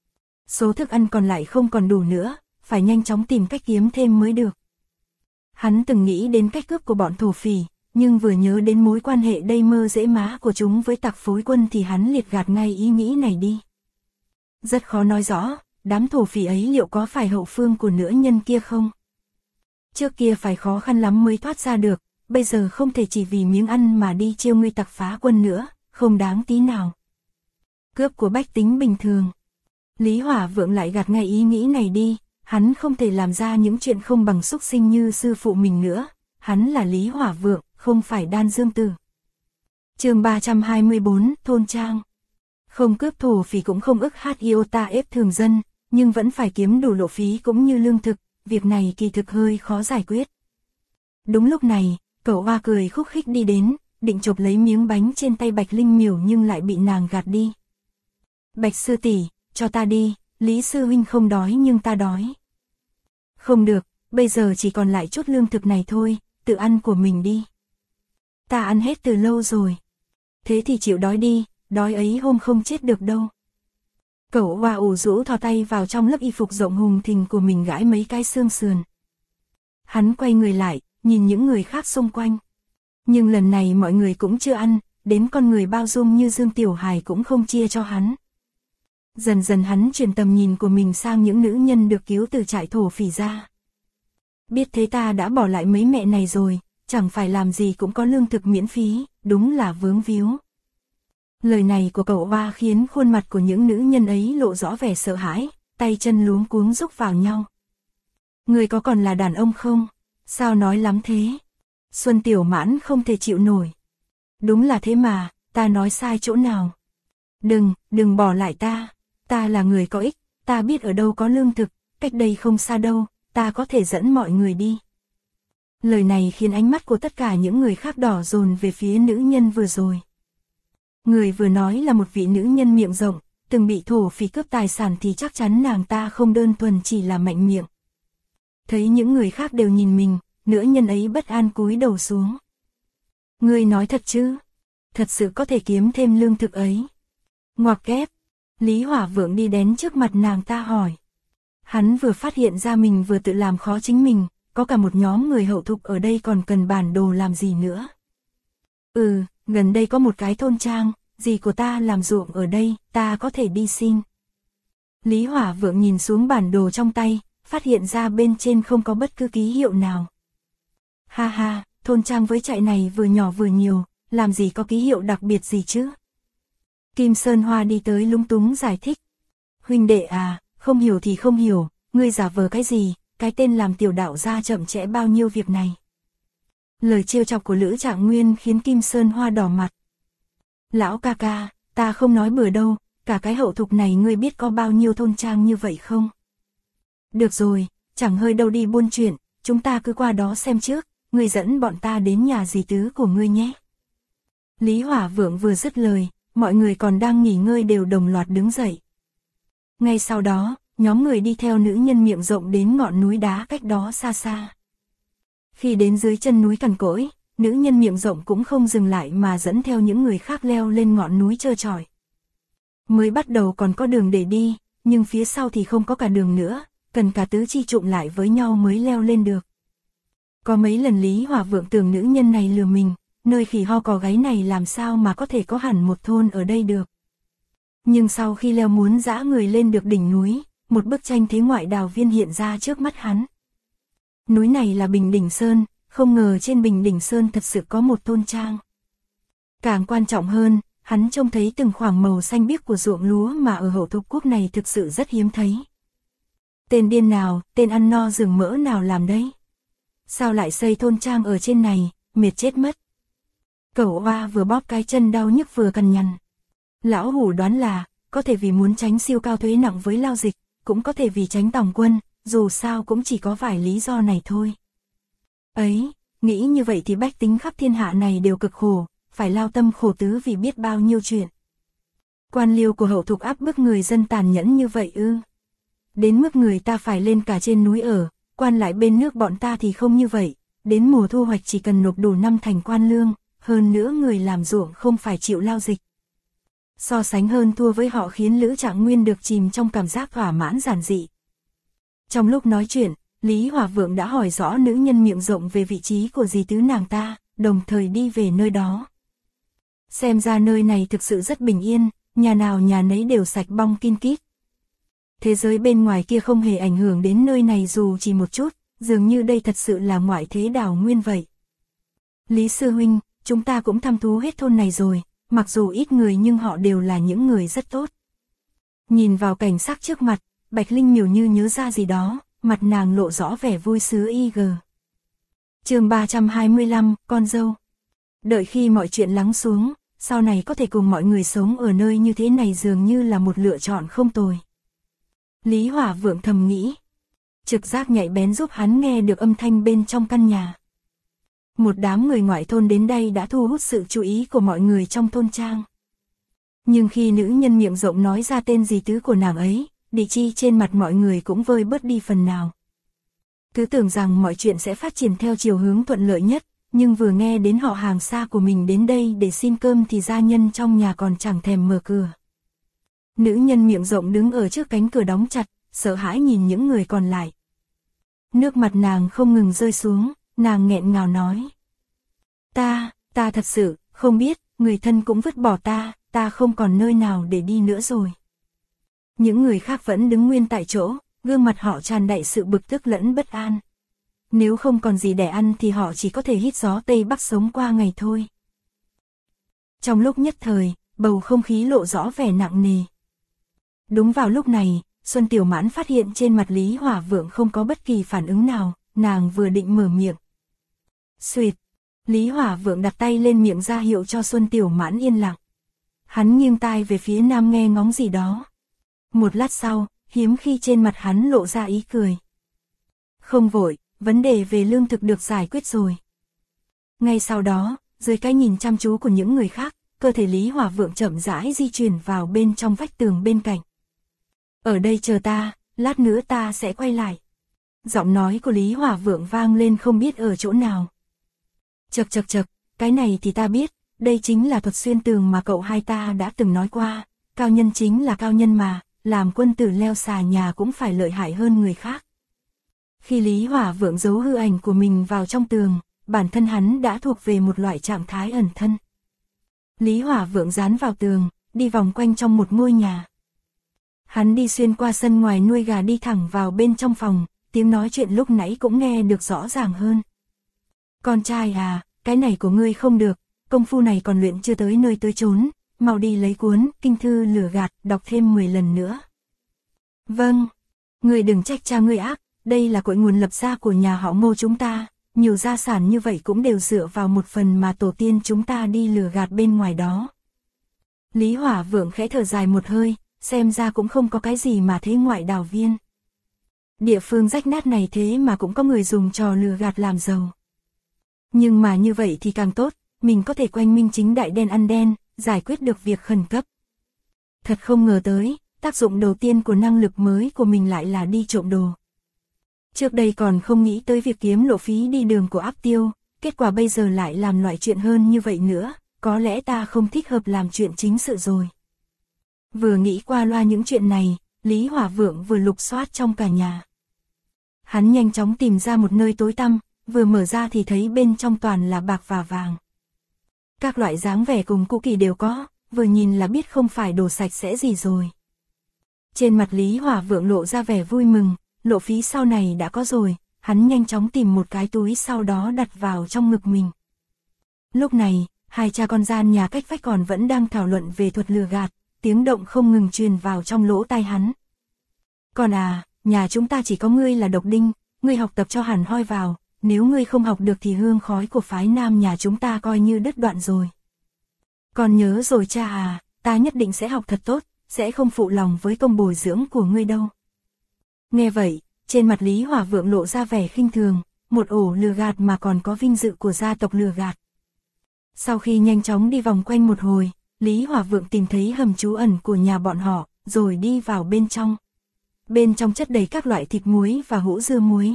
[SPEAKER 1] Số thức ăn còn lại không còn đủ nữa, phải nhanh chóng tìm cách kiếm thêm mới được. Hắn từng nghĩ đến cách cướp của bọn thổ phỉ, nhưng vừa nhớ đến mối quan hệ đầy mơ dễ má của chúng với tặc phối quân thì hắn liệt gạt ngay ý nghĩ này đi. Rất khó nói rõ, đám thổ phỉ ấy liệu có phải hậu phương của nữ nhân kia không? Trước kia phải khó khăn lắm mới thoát ra được, bây giờ không thể chỉ vì miếng ăn mà đi chiêu ngươi tặc phá quân nữa, không đáng tí nào. Cướp của bách tính bình thường. Lý Hỏa Vượng lại gạt ngay ý nghĩ này đi, hắn không thể làm ra những chuyện không bằng xúc sinh như sư phụ mình nữa, hắn là Lý Hỏa Vượng, không phải Đan Dương Tử. Chương 324, Thôn Trang. Không cướp thổ phỉ cũng không ức hát iota ép thường dân, nhưng vẫn phải kiếm đủ lộ phí cũng như lương thực, việc này kỳ thực hơi khó giải quyết. Đúng lúc này, cậu hoa cười khúc khích đi đến, định chộp lấy miếng bánh trên tay Bạch Linh Miểu nhưng lại bị nàng gạt đi. Bạch sư tỷ, cho ta đi, Lý sư huynh không đói nhưng ta đói. Không được, bây giờ chỉ còn lại chút lương thực này thôi, tự ăn của mình đi. Ta ăn hết từ lâu rồi. Thế thì chịu đói đi, đói ấy hôm không chết được đâu. Cậu hoa ủ rũ thò tay vào trong lớp y phục rộng hùng thình của mình gãi mấy cái xương sườn. Hắn quay người lại, nhìn những người khác xung quanh. Nhưng lần này mọi người cũng chưa ăn, đến con người bao dung như Dương Tiểu Hải cũng không chia cho hắn. Dần dần hắn chuyển tầm nhìn của mình sang những nữ nhân được cứu từ trại thổ phỉ ra. Biết thế ta đã bỏ lại mấy mẹ này rồi, chẳng phải làm gì cũng có lương thực miễn phí, đúng là vướng víu. Lời này của cậu hoa khiến khuôn mặt của những nữ nhân ấy lộ rõ vẻ sợ hãi, tay chân luống cuống rúc vào nhau. Người có còn là đàn ông không? Sao nói lắm thế? Xuân Tiểu Mãn không thể chịu nổi. Đúng là thế mà, ta nói sai chỗ nào? Đừng bỏ lại ta là người có ích, ta biết ở đâu có lương thực, cách đây không xa đâu, ta có thể dẫn mọi người đi. Lời này khiến ánh mắt của tất cả những người khác đỏ dồn về phía nữ nhân vừa rồi. Người vừa nói là một vị nữ nhân miệng rộng, từng bị thổ phỉ cướp tài sản thì chắc chắn nàng ta không đơn thuần chỉ là mạnh miệng. Thấy những người khác đều nhìn mình, nữ nhân ấy bất an cúi đầu xuống. Ngươi nói thật chứ? Thật sự có thể kiếm thêm lương thực ấy? Ngoặc kép, Lý Hỏa Vượng đi đến trước mặt nàng ta hỏi. Hắn vừa phát hiện ra mình vừa tự làm khó chính mình, có cả một nhóm người hậu thục ở đây còn cần bản đồ làm gì nữa. Gần đây có một cái thôn trang, dì của ta làm ruộng ở đây, ta có thể đi xin. Lý Hỏa Vượng nhìn xuống bản đồ trong tay, phát hiện ra bên trên không có bất cứ ký hiệu nào. Ha ha, thôn trang với trại này vừa nhỏ vừa nhiều, làm gì có ký hiệu đặc biệt gì chứ? Kim Sơn Hoa đi tới lúng túng giải thích. Huynh đệ à, không hiểu thì không hiểu, ngươi giả vờ cái gì, cái tên làm tiểu đạo gia chậm trễ bao nhiêu việc này. Lời trêu chọc của Lữ Trạng Nguyên khiến Kim Sơn Hoa đỏ mặt. Lão ca ca, ta không nói bừa đâu, cả cái Hậu Thục này ngươi biết có bao nhiêu thôn trang như vậy không? Được rồi, chẳng hơi đâu đi buôn chuyện, chúng ta cứ qua đó xem trước, ngươi dẫn bọn ta đến nhà dì tứ của ngươi nhé. Lý Hỏa Vượng vừa dứt lời, mọi người còn đang nghỉ ngơi đều đồng loạt đứng dậy. Ngay sau đó, nhóm người đi theo nữ nhân miệng rộng đến ngọn núi đá cách đó xa xa. Khi đến dưới chân núi cằn cỗi, nữ nhân miệng rộng cũng không dừng lại mà dẫn theo những người khác leo lên ngọn núi trơ trọi. Mới bắt đầu còn có đường để đi, nhưng phía sau thì không có cả đường nữa, cần cả tứ chi trụm lại với nhau mới leo lên được. Có mấy lần Lý Hỏa Vượng tưởng nữ nhân này lừa mình, nơi khỉ ho cò gáy này làm sao mà có thể có hẳn một thôn ở đây được. Nhưng sau khi leo muốn dã người lên được đỉnh núi, một bức tranh thế ngoại đào viên hiện ra trước mắt hắn. Núi này là Bình Đỉnh Sơn, không ngờ trên Bình Đỉnh Sơn thật sự có một thôn trang. Càng quan trọng hơn, hắn trông thấy từng khoảng màu xanh biếc của ruộng lúa mà ở Hậu Thục Quốc này thực sự rất hiếm thấy. Tên điên nào, tên ăn no rừng mỡ nào làm đấy? Sao lại xây thôn trang ở trên này, mệt chết mất. Cẩu oa vừa bóp cái chân đau nhức vừa cằn nhằn. Lão hủ đoán là, có thể vì muốn tránh siêu cao thuế nặng với lao dịch, cũng có thể vì tránh tòng quân, dù sao cũng chỉ có vài lý do này thôi. Ấy, nghĩ như vậy thì bách tính khắp thiên hạ này đều cực khổ, phải lao tâm khổ tứ vì biết bao nhiêu chuyện. Quan liêu của Hậu Thục áp bức người dân tàn nhẫn như vậy ư? Đến mức người ta phải lên cả trên núi ở, quan lại bên nước bọn ta thì không như vậy, đến mùa thu hoạch chỉ cần nộp đủ 5 thành quan lương, hơn nữa người làm ruộng không phải chịu lao dịch. So sánh hơn thua với họ khiến Lữ Trạng Nguyên được chìm trong cảm giác thỏa mãn giản dị. Trong lúc nói chuyện, Lý Hỏa Vượng đã hỏi rõ nữ nhân miệng rộng về vị trí của dì tứ nàng ta, đồng thời đi về nơi đó. Xem ra nơi này thực sự rất bình yên, nhà nào nhà nấy đều sạch bong kin kít. Thế giới bên ngoài kia không hề ảnh hưởng đến nơi này dù chỉ một chút, dường như đây thật sự là ngoại thế đảo nguyên vậy. Lý sư huynh, chúng ta cũng thăm thú hết thôn này rồi, mặc dù ít người nhưng họ đều là những người rất tốt. Nhìn vào cảnh sắc trước mặt, Bạch Linh Miểu như nhớ ra gì đó, mặt nàng lộ rõ vẻ vui sướng IG. Chương 325, con dâu. Đợi khi mọi chuyện lắng xuống, sau này có thể cùng mọi người sống ở nơi như thế này dường như là một lựa chọn không tồi. Lý Hỏa Vượng thầm nghĩ. Trực giác nhạy bén giúp hắn nghe được âm thanh bên trong căn nhà. Một đám người ngoại thôn đến đây đã thu hút sự chú ý của mọi người trong thôn trang. Nhưng khi nữ nhân miệng rộng nói ra tên dì tứ của nàng ấy, địa chi trên mặt mọi người cũng vơi bớt đi phần nào. Cứ tưởng rằng mọi chuyện sẽ phát triển theo chiều hướng thuận lợi nhất, nhưng vừa nghe đến họ hàng xa của mình đến đây để xin cơm thì gia nhân trong nhà còn chẳng thèm mở cửa. Nữ nhân miệng rộng đứng ở trước cánh cửa đóng chặt, sợ hãi nhìn những người còn lại. Nước mặt nàng không ngừng rơi xuống, nàng nghẹn ngào nói. Ta thật sự, không biết, người thân cũng vứt bỏ ta không còn nơi nào để đi nữa rồi. Những người khác vẫn đứng nguyên tại chỗ, gương mặt họ tràn đầy sự bực tức lẫn bất an. Nếu không còn gì để ăn thì họ chỉ có thể hít gió Tây Bắc sống qua ngày thôi. Trong lúc nhất thời, bầu không khí lộ rõ vẻ nặng nề. Đúng vào lúc này, Xuân Tiểu Mãn phát hiện trên mặt Lý Hỏa Vượng không có bất kỳ phản ứng nào, nàng vừa định mở miệng. Xuyệt, Lý Hỏa Vượng đặt tay lên miệng ra hiệu cho Xuân Tiểu Mãn yên lặng. Hắn nghiêng tai về phía nam nghe ngóng gì đó. Một lát sau, hiếm khi trên mặt hắn lộ ra ý cười. Không vội, vấn đề về lương thực được giải quyết rồi. Ngay sau đó, dưới cái nhìn chăm chú của những người khác, cơ thể Lý Hỏa Vượng chậm rãi di chuyển vào bên trong vách tường bên cạnh. Ở đây chờ ta, lát nữa ta sẽ quay lại. Giọng nói của Lý Hỏa Vượng vang lên không biết ở chỗ nào. Chậc, cái này thì ta biết, đây chính là thuật xuyên tường mà cậu hai ta đã từng nói qua, cao nhân chính là cao nhân mà, làm quân tử leo xà nhà cũng phải lợi hại hơn người khác. Khi Lý Hỏa Vượng giấu hư ảnh của mình vào trong tường, bản thân hắn đã thuộc về một loại trạng thái ẩn thân. Lý Hỏa Vượng dán vào tường, đi vòng quanh trong một ngôi nhà. Hắn đi xuyên qua sân ngoài nuôi gà đi thẳng vào bên trong phòng, tiếng nói chuyện lúc nãy cũng nghe được rõ ràng hơn. Con trai à, cái này của ngươi không được, công phu này còn luyện chưa tới nơi tới chốn, mau đi lấy cuốn kinh thư lửa gạt, đọc thêm 10 lần nữa. Vâng, ngươi đừng trách cha ngươi ác, đây là cội nguồn lập ra của nhà họ Ngô chúng ta, nhiều gia sản như vậy cũng đều dựa vào một phần mà tổ tiên chúng ta đi lừa gạt bên ngoài đó. Lý Hỏa Vượng khẽ thở dài một hơi, xem ra cũng không có cái gì mà thế ngoại đào viên. Địa phương rách nát này thế mà cũng có người dùng trò lừa gạt làm giàu. Nhưng mà như vậy thì càng tốt, mình có thể quanh minh chính đại đen ăn đen, giải quyết được việc khẩn cấp. Thật không ngờ tới, tác dụng đầu tiên của năng lực mới của mình lại là đi trộm đồ. Trước đây còn không nghĩ tới việc kiếm lộ phí đi đường của Áp Tiêu, kết quả bây giờ lại làm loại chuyện hơn như vậy nữa, có lẽ ta không thích hợp làm chuyện chính sự rồi. Vừa nghĩ qua loa những chuyện này, Lý Hỏa Vượng vừa lục soát trong cả nhà. Hắn nhanh chóng tìm ra một nơi tối tăm, vừa mở ra thì thấy bên trong toàn là bạc và vàng. Các loại dáng vẻ cùng cũ kỹ đều có, vừa nhìn là biết không phải đồ sạch sẽ gì rồi. Trên mặt Lý Hỏa Vượng lộ ra vẻ vui mừng, lộ phí sau này đã có rồi, hắn nhanh chóng tìm một cái túi sau đó đặt vào trong ngực mình. Lúc này, hai cha con gian nhà cách vách còn vẫn đang thảo luận về thuật lừa gạt, tiếng động không ngừng truyền vào trong lỗ tai hắn. Con à, nhà chúng ta chỉ có ngươi là độc đinh, ngươi học tập cho hẳn hoi vào, nếu ngươi không học được thì hương khói của phái nam nhà chúng ta coi như đứt đoạn rồi. Con nhớ rồi cha à, ta nhất định sẽ học thật tốt, sẽ không phụ lòng với công bồi dưỡng của ngươi đâu. Nghe vậy, trên mặt Lý Hỏa Vượng lộ ra vẻ khinh thường, một ổ lừa gạt mà còn có vinh dự của gia tộc lừa gạt. Sau khi nhanh chóng đi vòng quanh một hồi, Lý Hỏa Vượng tìm thấy hầm trú ẩn của nhà bọn họ, rồi đi vào bên trong. Bên trong chất đầy các loại thịt muối và hũ dưa muối.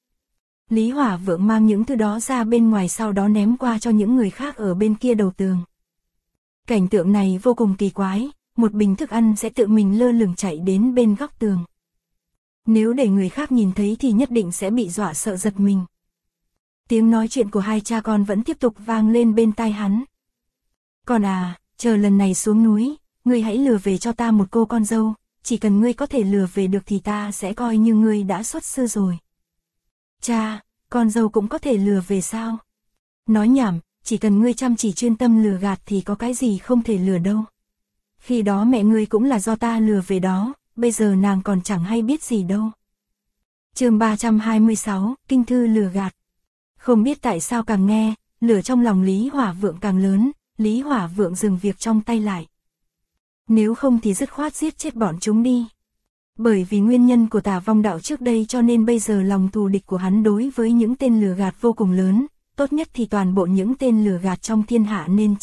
[SPEAKER 1] Lý Hỏa Vượng mang những thứ đó ra bên ngoài sau đó ném qua cho những người khác ở bên kia đầu tường. Cảnh tượng này vô cùng kỳ quái, một bình thức ăn sẽ tự mình lơ lửng chạy đến bên góc tường. Nếu để người khác nhìn thấy thì nhất định sẽ bị dọa sợ giật mình. Tiếng nói chuyện của hai cha con vẫn tiếp tục vang lên bên tai hắn. Con à, chờ lần này xuống núi, ngươi hãy lừa về cho ta một cô con dâu, chỉ cần ngươi có thể lừa về được thì ta sẽ coi như ngươi đã xuất sư rồi. Cha, con dâu cũng có thể lừa về sao? Nói nhảm, chỉ cần ngươi chăm chỉ chuyên tâm lừa gạt thì có cái gì không thể lừa đâu. Khi đó mẹ ngươi cũng là do ta lừa về đó, bây giờ nàng còn chẳng hay biết gì đâu. Chương 326, Kinh thư lừa gạt. Không biết tại sao càng nghe, lửa trong lòng Lý Hỏa Vượng càng lớn, Lý Hỏa Vượng dừng việc trong tay lại. Nếu không thì dứt khoát giết chết bọn chúng đi. Bởi vì nguyên nhân của Tả Vong Đạo trước đây cho nên bây giờ lòng thù địch của hắn đối với những tên lừa gạt vô cùng lớn, tốt nhất thì toàn bộ những tên lừa gạt trong thiên hạ nên